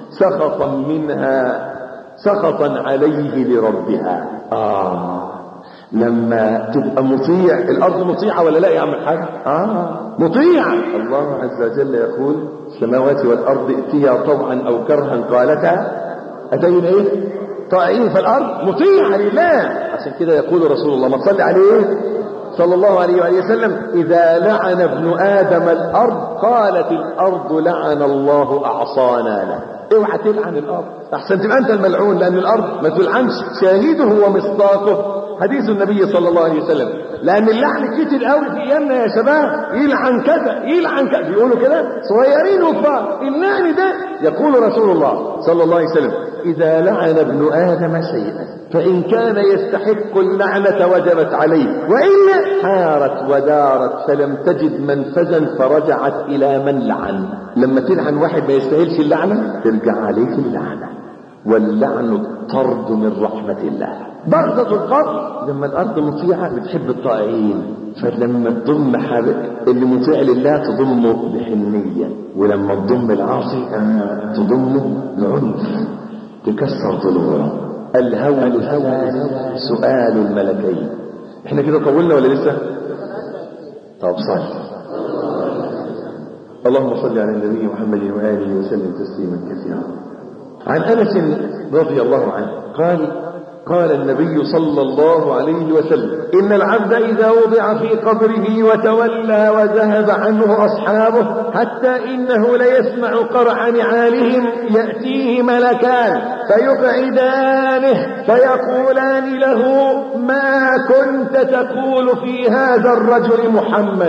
سخطا عليه لربها. لما تبقى مطيع، الأرض مطيعة ولا لا يا عم الحاج؟ مطيعا. الله عز وجل يقول السماوات والأرض ائتيا طوعا أو كرها قالتا أتينا إيه؟ طائعين. في الأرض مطيعا لله. عشان كده يقول رسول الله ما تصلي عليه صلى الله عليه وآله وسلم إذا لعن ابن آدم الأرض قالت الأرض لعن الله أعصانا له. اوعى تلعن الأرض أحسن تبقى أنت الملعون، لأن الأرض ما تلعنش. شاهده ومصداقه حديث النبي صلى الله عليه وسلم، لأن اللعن كتير قوي في أيامنا يا شباب. يلعن كذا يلعن كذا، بيقولوا كده صغيرين وكبار. اللعن ده يقول رسول الله صلى الله عليه وسلم إذا لعن ابن آدم شيئا فإن كان يستحق اللعنة وجبت عليه، وإلا حارت ودارت فلم تجد منفذا فرجعت إلى من لعن. لما تلعن واحد ما يستاهلش اللعنة ترجع عليك اللعنة، واللعن الطرد من رحمة الله. بغضة القتل. لما الأرض مطيعة بتحب الطائعين، فلما تضم اللي مطيع لله تضمه بحنية، ولما تضم العاصي تضمه بعنف تكسر ضلوعه. الهول سؤال الملكين. احنا كده طولنا ولا لسه؟ طب صل. اللهم صل على النبي محمد وآله وسلم تسليما كثيرا. عن أنس رضي الله عنه قال النبي صلى الله عليه وسلم إن العبد إذا وضع في قبره وتولى وذهب عنه أصحابه حتى إنه ليسمع قرع نعالهم يأتيه ملكان فيقعدانه فيقولان له ما كنت تقول في هذا الرجل محمد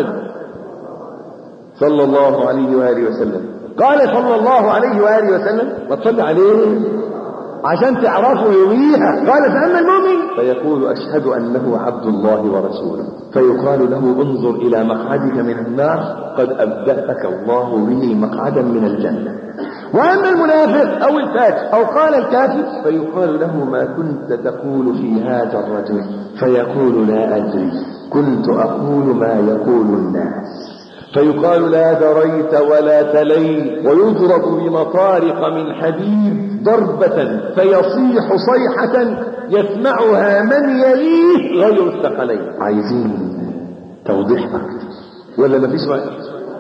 صلى الله عليه وآله وسلم. قال صلى الله عليه وآله وسلم ما تصلي عليه عشان تعرفوا يوميها. قال فأما المؤمن فيقول أشهد أنه عبد الله ورسوله، فيقال له انظر إلى مقعدك من النار قد أبدأك الله به مقعدا من الجنة. وأما المنافق أو الفاجر أو قال الكافر فيقال له ما كنت تقول في هذا الرجل، فيقول لا أدري كنت أقول ما يقول الناس، فيقال لا دريت ولا تليت، ويضرب بمطارق من حديد ضربة فيصيح صيحة يسمعها من يليه غير الثقلين. عايزين توضيح أكثر ولا مفيش وقت؟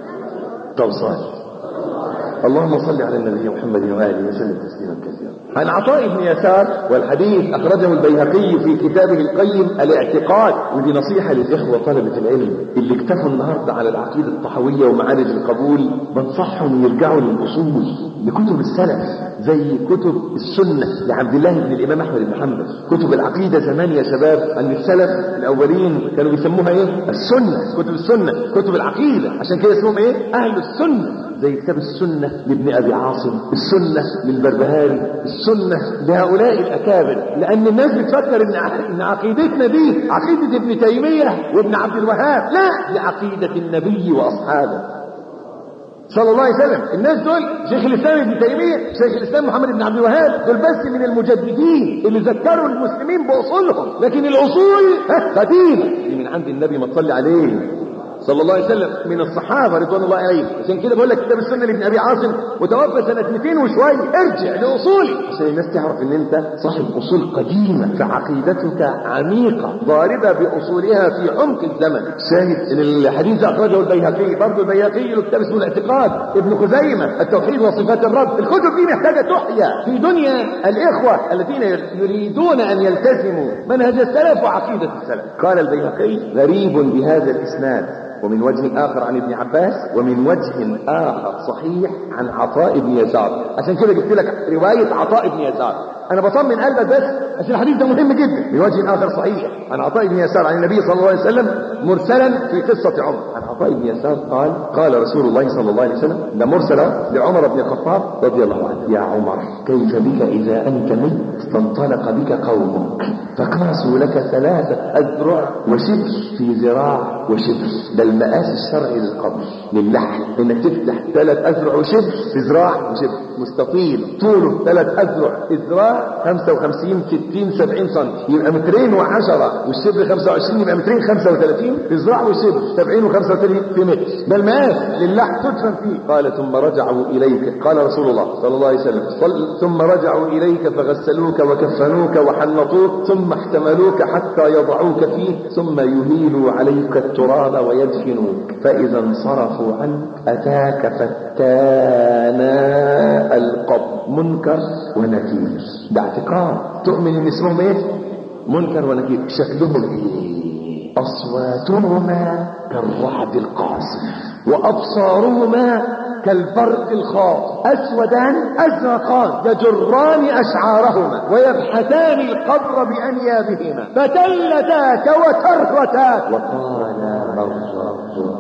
توصال. اللهم صل على النبي محمد وآله وسلم تسليما كثيرا. عن عطاء بن يسار، والحديث أخرجه البيهقي في كتابه القيم الاعتقاد. ودي نصيحة للإخوة طلبة العلم اللي اكتفوا النهاردة على العقيدة الطحوية ومعارج القبول، بنصحهم يرجعوا للأصول لكتب السلف زي كتب السنة لعبد الله بن الإمام أحمد بن حنبل. كتب العقيدة زمان يا شباب أن السلف الأولين كانوا بيسموها إيه؟ السنة. كتب السنة كتب العقيدة، عشان كده اسمهم إيه؟ أهل السنة. زي كتاب السنة لابن أبي عاصم، السنة للبربهاري، السنة لهؤلاء الأكابر. لأن الناس بتفكر إن عقيدتنا دي عقيدة ابن تيمية وابن عبد الوهاب. لا، دي عقيدة النبي وأصحابه صلى الله عليه وسلم. الناس دول شيخ الإسلام ابن تيمية، شيخ الإسلام محمد بن عبد الوهاب، دول بس من المجددين اللي ذكروا المسلمين بأصولهم، لكن الأصول قديمة دي من عند النبي ما تصلي عليه صلى الله عليه وسلم من الصحابة رضوان الله عليهم. عشان كده بقول لك كتاب السنة لابن أبي عاصم وتوفى سنة 200 وشوية. ارجع لأصولي عشان الناس تعرف ان انت صاحب أصول قديمة، فعقيدتك عميقة ضاربة بأصولها في عمق الزمن. شاهد ان الحديث أخرجه البيهقي، برضه البيهقي له كتاب اسمه الاعتقاد، ابن خزيمة التوحيد وصفات الرب. الكتب دي محتاجة تحيا في دنيا الإخوة الذين يريدون أن يلتزموا منهج السلف وعقيدة السلف. قال البيهقي غريب بهذا الإسناد ومن وجه آخر عن ابن عباس، ومن وجه آخر صحيح عن عطاء بن يسار. عشان كده جبت لك رواية عطاء بن يسار. أنا بطمن قلبك بس عشان الحديث ده مهم جدا. من وجه آخر صحيح عن عطاء بن يسار عن النبي صلى الله عليه وسلم مرسلا في قصة عمر. عن عطاء بن يسار قال رسول الله صلى الله عليه وسلم لمرسلا لعمر بن الخطاب رضي الله عنه: يا عمر كيف بك إذا أنت مت فانطلق بك قومك فقاسوا لك 3 أذرع وشبر في ذراع وشبر. ده المقاس الشرعي للقبر للحم، انك تفتح 3 أذرع وشبر في ذراع وشبر مستطيل طوله 3 أذرع، الذراع 55 60 70 سم يبقى 210، والشبر 25 يبقى 235 في ذراع وشبر 70 و35 في متر. ده المقاس للحم تدفن فيه. قال ثم رجعوا إليك، قال رسول الله صلى الله عليه وسلم ثم رجعوا إليك فغسلوك وكفنوك وحنطوك ثم احتملوك حتى يضعوك فيه ثم يهيلوا عليك التراب ويدفنوك، فإذا انصرفوا عنك أتاك فتانا القبر، منكر ونكير. ده اعتقاد، تؤمن ان اسمهم ايه؟ منكر ونكير. شكلهم ايه؟ أصواتهما كالرعد القاصف وأبصارهما كالبرق الخاطف، أسودان أزرقان يجران أشعارهما ويبحثان القبر بأنيابهما، فتلتاك وترتاك وقالا مرة.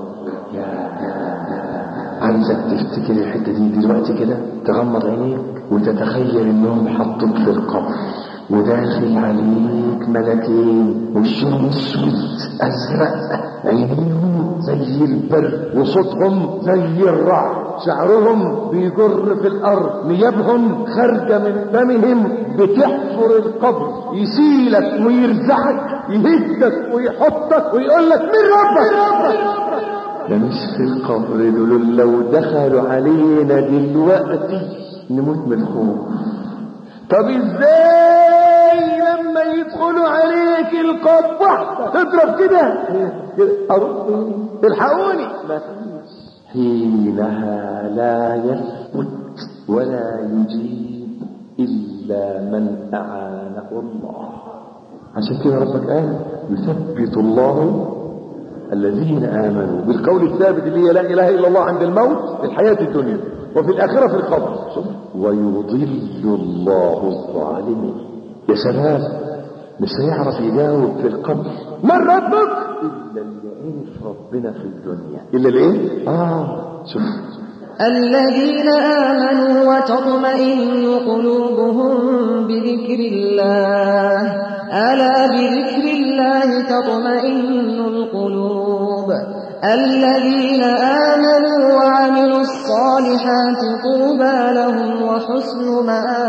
عايزك تفتكر الحتة دي دلوقتي كده، تغمض عينيك وتتخيل انهم حطوك في القبر وداخل عليك ملكين وشهم اسود ازرق، عينيهم زي البرد وصوتهم زي الرعد، شعرهم بيجر في الارض، نيابهم خارجه من فمهم بتحفر القبر، يسيلك ويرزعك، يهدك ويحطك ويقول لك مين ربك؟ ده مش في القبر، دول لو دخلوا علينا دلوقتي نموت من الخوف. طب ازاي لما يدخلوا عليك القبر تضرب كده الحقوني؟ ما فيش. حينها لا يثبت ولا يجيب إلا من أعانه الله. عشان كده ربك قال يثبت الله الذين آمنوا بالقول الثابت اللي هي لا إله إلا الله عند الموت في الحياة الدنيا وفي الآخرة في القبر، ويضل الله الظالمين. يا سلام، مش هيعرف يجاوب في القبر من ربك إلا اللي عرف ربنا في الدنيا. إلا الإيه؟ شوف، الذين آمنوا وتطمئن قلوبهم بذكر الله، ألا بذكر الله تطمئن القلوب. الذين آمنوا وعملوا الصالحات طوبى لهم وحسن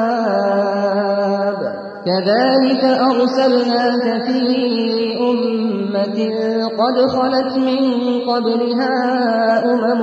مآب. كذلك أرسلناك في أمة قد خلت من قبلها أمم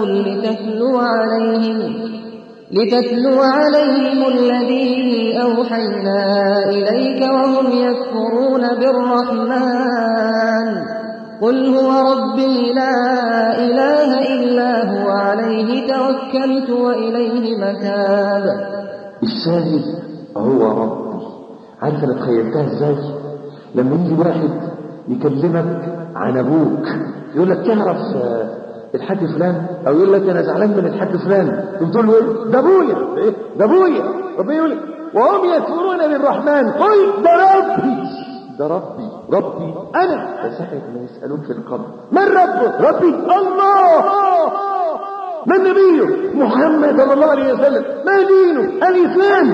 لتتلو عليهم الذي أوحينا إليك وهم يكفرون بالرحمن. قل هو ربي لا إله إلا هو عليه توكلت وإليه متاب. الشاهد هو ربي. عارف انا تخيلتها ازاي؟ لما يجي واحد يكلمك عن ابوك يقول لك تعرف الحاج فلان، او يقول لك انا زعلان من الحاج فلان، تقول له ايه؟ ده ابويا. ايه ده ابويا؟ ربنا يقول لك وهم يكفرون بالرحمن قل ده ربي. ده ربي انا. فساعة ما يسالوك في القبر من ربك؟ ربي الله. من نبيه؟ محمد صلى الله عليه وسلم. ما دينه؟ الاسلام.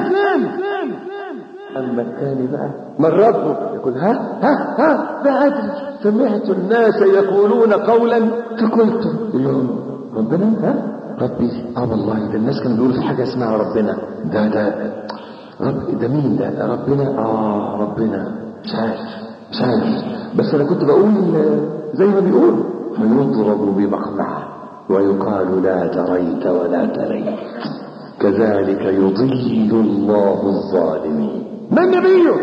أما الثاني بقى من ربك؟ يقول ها ده أدري، سمعت الناس يقولون قولا فقلت. يقول ربنا ربي. والله ده الناس كانوا بيقولوا في حاجة اسمها ربنا. ده رب، ده مين ده؟ ربنا. ربنا مش عارف بس أنا كنت بقول زي ما بيقول فيضرب بمقنعه ويقال لا دريت ولا تريت. كذلك يضل الله الظالمين. من نبيه؟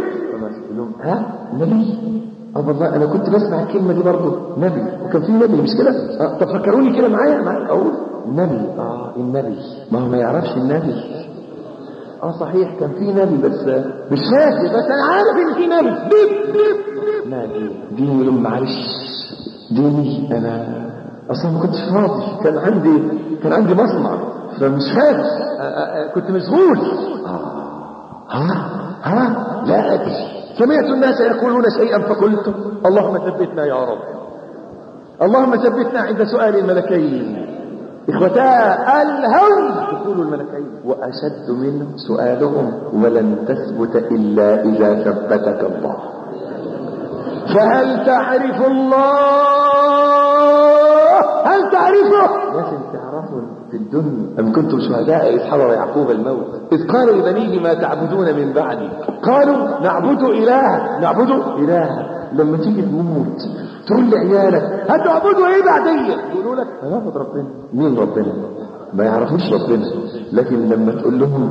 نبي. والله انا كنت بسمع الكلمه دي برضه، نبي، وكان في نبي مش كده؟ تفكروني كده معايا اقول نبي. النبي ما يعرفش النبي. صحيح كان في نبي بس مش فاكر، بس انا عارف ان في نبي. لا ديني لهم معلش، ديني انا اصلا ما كنتش فاضي، كان عندي مصنع فمش فاكر، كنت مشغول. لا أدري. سمعت الناس يقولون شيئا فقلت اللهم ثبتنا يا رب، اللهم ثبتنا عند سؤال الملكين. إخوتاء الهول يقول الملكين وأشد منه سؤالهم ولن تثبت إلا إذا ثبتك الله. فهل تعرف الله؟ هل تعرفه؟ لازم تعرفه في الدنيا. أم كنتم شهداء إذ حضر يعقوب الموت إذ قال لبنيه ما تعبدون من بعدي قالوا نعبد إلها. لما تيجي تموت تقول لعيالك هتعبدوا ايه بعدين؟ يقولوا لك هنعبد ربنا. مين ربنا؟ ما يعرفوش ربنا. لكن لما تقول لهم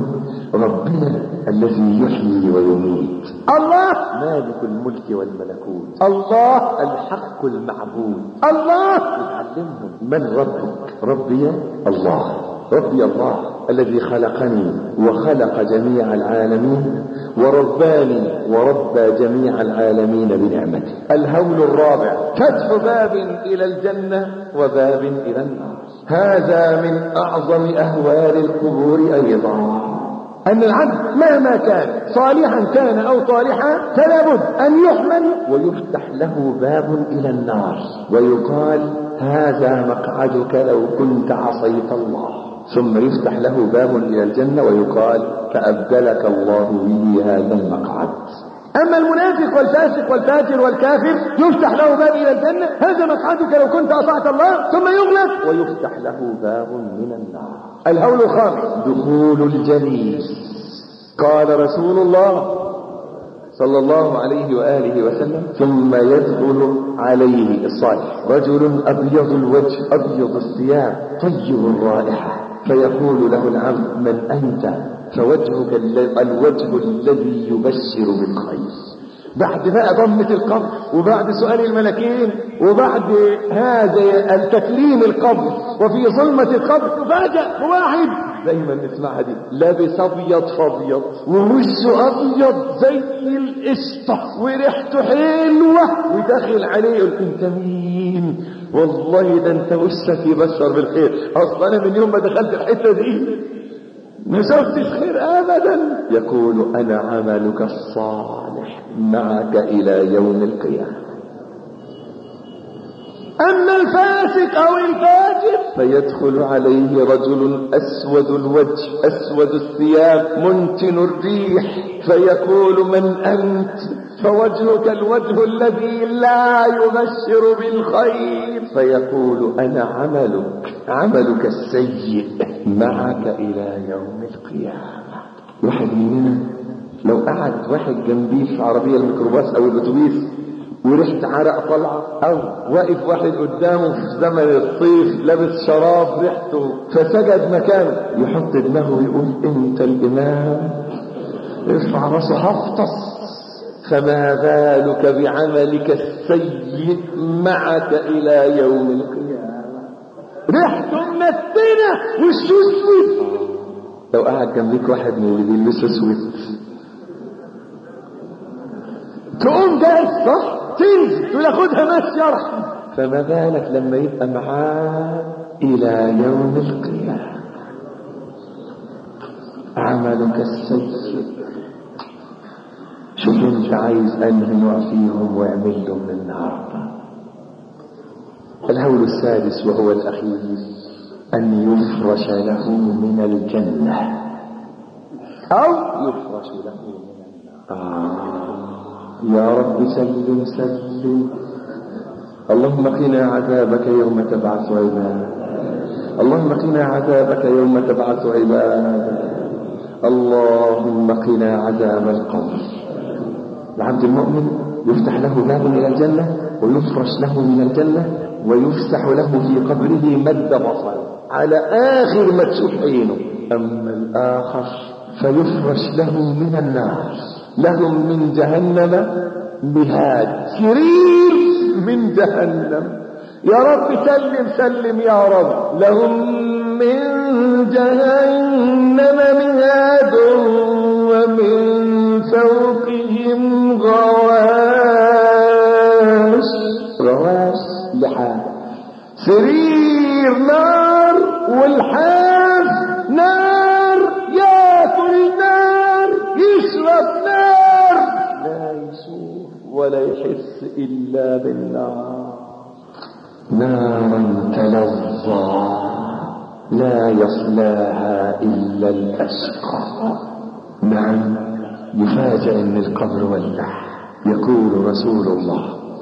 ربنا الذي يحيي ويميت، الله مالك الملك والملكوت، الله الحق المعبود، الله يعلمهم من ربك. ربي الله، ربي الله الذي خلقني وخلق جميع العالمين ورباني وربى جميع العالمين بنعمته. الهول الرابع فتح باب إلى الجنة وباب إلى النار. هذا من أعظم أهوال القبور أيضا، أن العبد مهما كان صالحا كان أو طالحا فلا بد أن يحمل ويفتح له باب إلى النار ويقال هذا مقعدك لو كنت عصيت الله، ثم يفتح له باب إلى الجنة ويقال فأبدلك الله به هذا المقعد. أما المنافق والفاسق والفاجر والكافر يفتح له باب إلى الجنة، هذا مقعدك لو كنت أطعت الله، ثم يغلق ويفتح له باب من النار. الهول الخامس دخول الجليس. قال رسول الله صلى الله عليه وآله وسلم ثم يدخل عليه الصالح رجل أبيض الوجه أبيض الثياب طيب الرائحة، فيقول له العبد من أنت؟ فوجهك الوجه الذي يبشر بالخير. بعد بقى ضمة القبر وبعد سؤال الملكين وبعد هذا التكليم القبر وفي ظلمة القبر تفاجأ بواحد دايما نسمعها دي لابس ابيض فابيض ووشه ابيض زي القشطة وريحته حلوة وداخل عليه يقول انت مين؟ والله ده انت وشك يبشر بالخير، اصلا انا من يوم ما دخلت الحتة دي ما شفتش خير ابدا. يقول انا عملك الصالح معك الى يوم القيامة. اما الفاسق او الفاجر فيدخل عليه رجل اسود الوجه اسود الثياب منتن الريح، فيقول من انت؟ فوجهك الوجه الذي لا يبشر بالخير، فيقول انا عملك السيء معك الى يوم القيامة. واحد مننا لو قعد واحد جنبيه في عربية الميكروباص او الاتوبيس وريحة عرق طلعة، او واقف واحد قدامه في زمن الصيف لابس شراب ريحته فسجد مكانه، يحط دماغه ويقول انت الامام، ارفع راسه هفطس. فما بالك بعملك السيء معك الى يوم القيامة، ريحته منتنة وشه اسود. لو قاعد جنبيك واحد من اللي بيلبسوا اسود تقوم جاي صح تنزل تقول خدها ماشي يرحم، فما بالك لما يبقى معاه الى يوم القيامة عملك السيء. شوف انت عايز انهي نوع فيهم واعمل له من النهارده. الهول السادس وهو الاخير ان يفرش له من الجنة او يفرش له من النار. يا رب سلم سلم. اللهم قنا عذابك يوم تبعث عبادك، اللهم قنا عذابك يوم تبعث عبادك، اللهم قنا عذاب القبر. العبد المؤمن يفتح له باب إلى الجنة ويفرش له من الجنة ويفسح له في قبره مد بصر على آخر ما تشوف عينه. أما الآخر فيفرش له من النار، لهم من جهنم مهاد، سرير من جهنم. يا رب سلم سلم يا رب. لهم من جهنم مهاد ومن فوقهم غواش لحاف، سرير نار والحاف نار، ياكل نار يشرب نار، لا يشوف ولا يحس إلا بالنار. نارا تلظى لا يصلاها إلا الأشقى. نعم يفاجأ ان القبر ولع. يقول رسول الله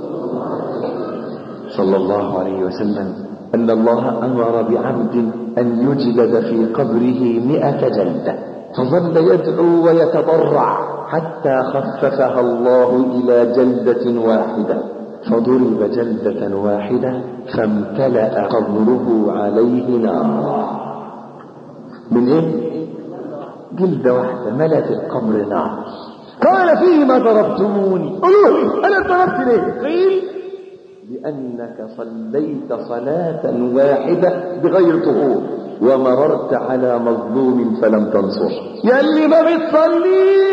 صلى الله عليه وسلم ان الله امر بعبد ان يجلد في قبره 100 جلدة، فظل يدعو ويتضرع حتى خففها الله الى جلدة واحدة، فضرب جلدة واحدة فامتلأ قبره عليه نارا. من ايه؟ جلدة واحدة ملت القبر نار. قال فيما ضربتموني؟ قولوا أنا ضربت ليه؟ قيل لأنك صليت صلاة واحدة بغير طهور ومررت على مظلوم فلم تنصر. يلي ما بتصليش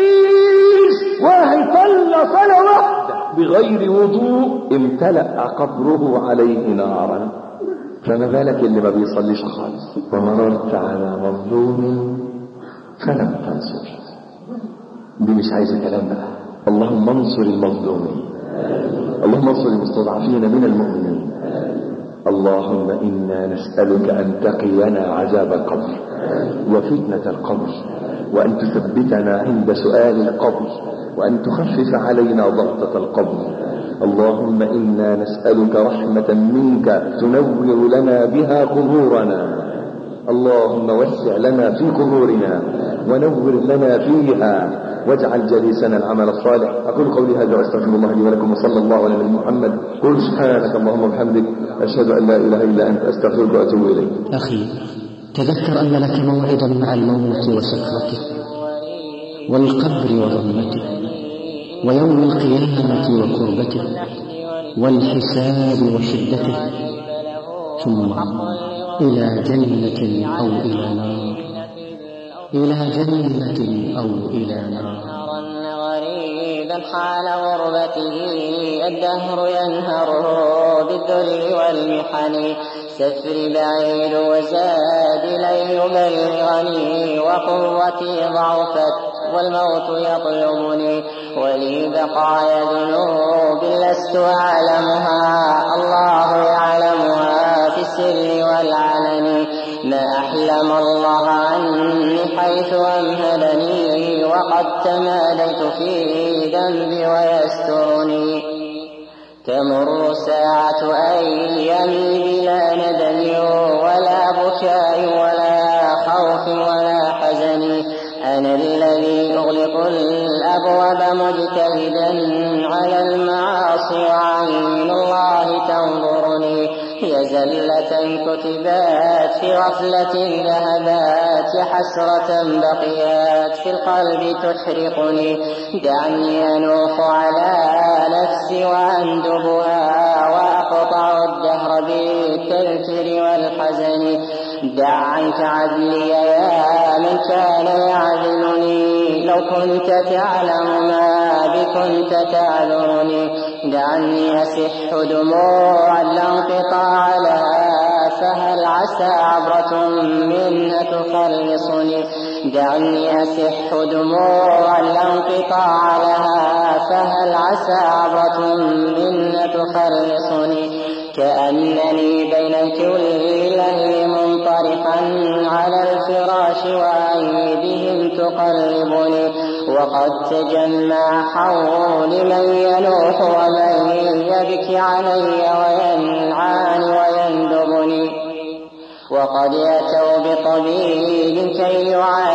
واحد صلى صلاة واحدة بغير وضوء امتلأ قبره عليه نارا، فما بالك اللي ما بيصليش خالص. ومررت على مظلوم فلم تنصر، دي مش عايزة كلام بقى. اللهم انصر المظلومين، اللهم انصر المستضعفين من المؤمنين. اللهم إنا نسألك أن تقينا عذاب القبر وفتنة القبر، وأن تثبتنا عند سؤال القبر، وأن تخفف علينا ضغطة القبر. اللهم إنا نسألك رحمة منك تنور لنا بها قبورنا. اللهم وسع لنا في قبورنا ونور لنا فيها، واجعل جليسنا العمل الصالح. أقول قولي هذا وأستغفر الله لي ولكم، وصلى الله على نبينا محمد. قل سبحانك اللهم وبحمدك، أشهد أن لا إله إلا أنت، أستغفرك وأتوب إليك. أخي، تذكر أن لك موعدا مع الموت وسكرته، والقبر وظلمته، ويوم القيامة وكربته، والحساب وشدته، ثم إلى جنة أو إلى نار، إلى جنة أو إلى نار. غريبا حال غربته الدهر ينهره بالذل والمحن، سفري بعيد وزاد لن يبلغني، وقوتي ضعفت والموت يطلبني، ولي بقايا ذنوب لست أعلمها، الله يعلمها في السر والعلن. ما أحلم الله عني حيث أمهلني، وقد تماديت في ذنبي ويسترني. تمر ساعة أيامي بلا ندم ولا بكاء ولا خوف ولا حزن، أنا الذي أغلق الأبواب مجتهدا على المعاصي، وعين الله تنظرني. يا زلة كتبات في غفلة ذهبات، يا حسرة بقيات في القلب تحرقني. دعني أنوح على نفسي وأندبها، وأقطع الدهر بالتذكر والحزن. دع عنك عدلي يا من كان يعذلني، لو كنت تعلم ما بكنت تعذرني. دعني أسح دموعا لا انقطاع لها، فهل عسى عبرة منها تخلصني. دعني أسح دموعا لا انقطاع لها، فهل عسى عبرة منها تخلصني. كأنني بين الكل الأهل منطرحا على الفراش، وأيديهم تقربني. وقد تجمع حولي من ينوح ومن يبكي علي وينعاني ويندبني. وقد أتوا بطبيب كي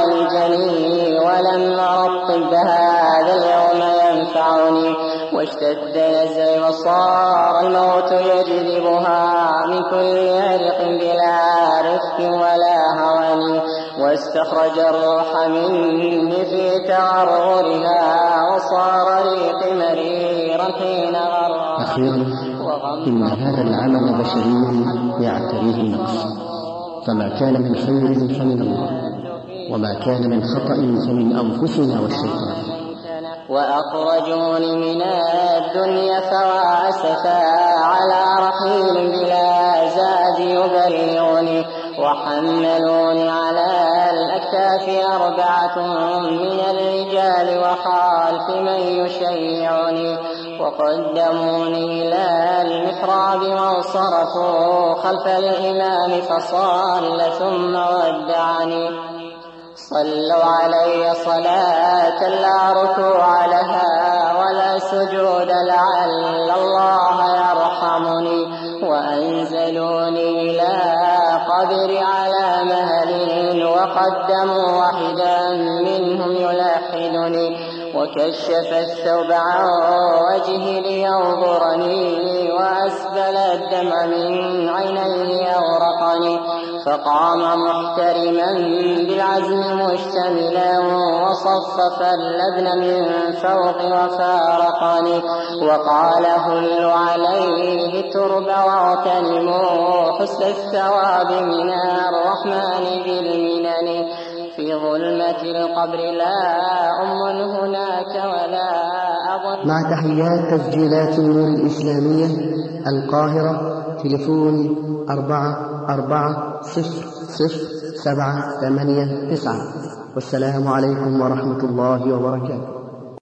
يعالجني، ولم أر الطب هذا اليوم ينفعني. واشتد نزعي وصار الموت يجذبها من كل عرق بلا رفق ولا هوان. واستخرج الروح مني في تغرغرها، وصار ريقي مريرا حين غرها. أخيرا، إن هذا العمل بشري يعتريه النقص، فما كان من خير فمن الله، وما كان من خطأ فمن أنفسنا والشيطان. وأخرجوني من الدنيا فوا أسفا على رحيل بلا زاد يبلغني. وحملوني على الأكتاف 4 من الرجال وخالف من يشيعني. وقدموني إلى المحراب وانصرفوا خلف الإمام فصلى ثم ودعني. صلوا علي صلاة لا ركوع لها ولا سجود لعل الله يرحمني. وأنزلوني إلى قبر على مهل، وقدموا واحدا منهم يلاحدني. وكشف الثوب عن وجهي لينظرني، وأسبل الدمع من عينيه أورقني. فقام محترما بالعزم مشتملا وصفف اللبن من فوق وفارقني وقال هلوا عليه الترب واغتنموا حسن الثواب من الرحمن بالمنن في ظلمة القبر لا هناك ولا أظن. مع تحيات تسجيلات النور الإسلامية القاهرة، تليفون 44000789. والسلام عليكم ورحمة الله وبركاته.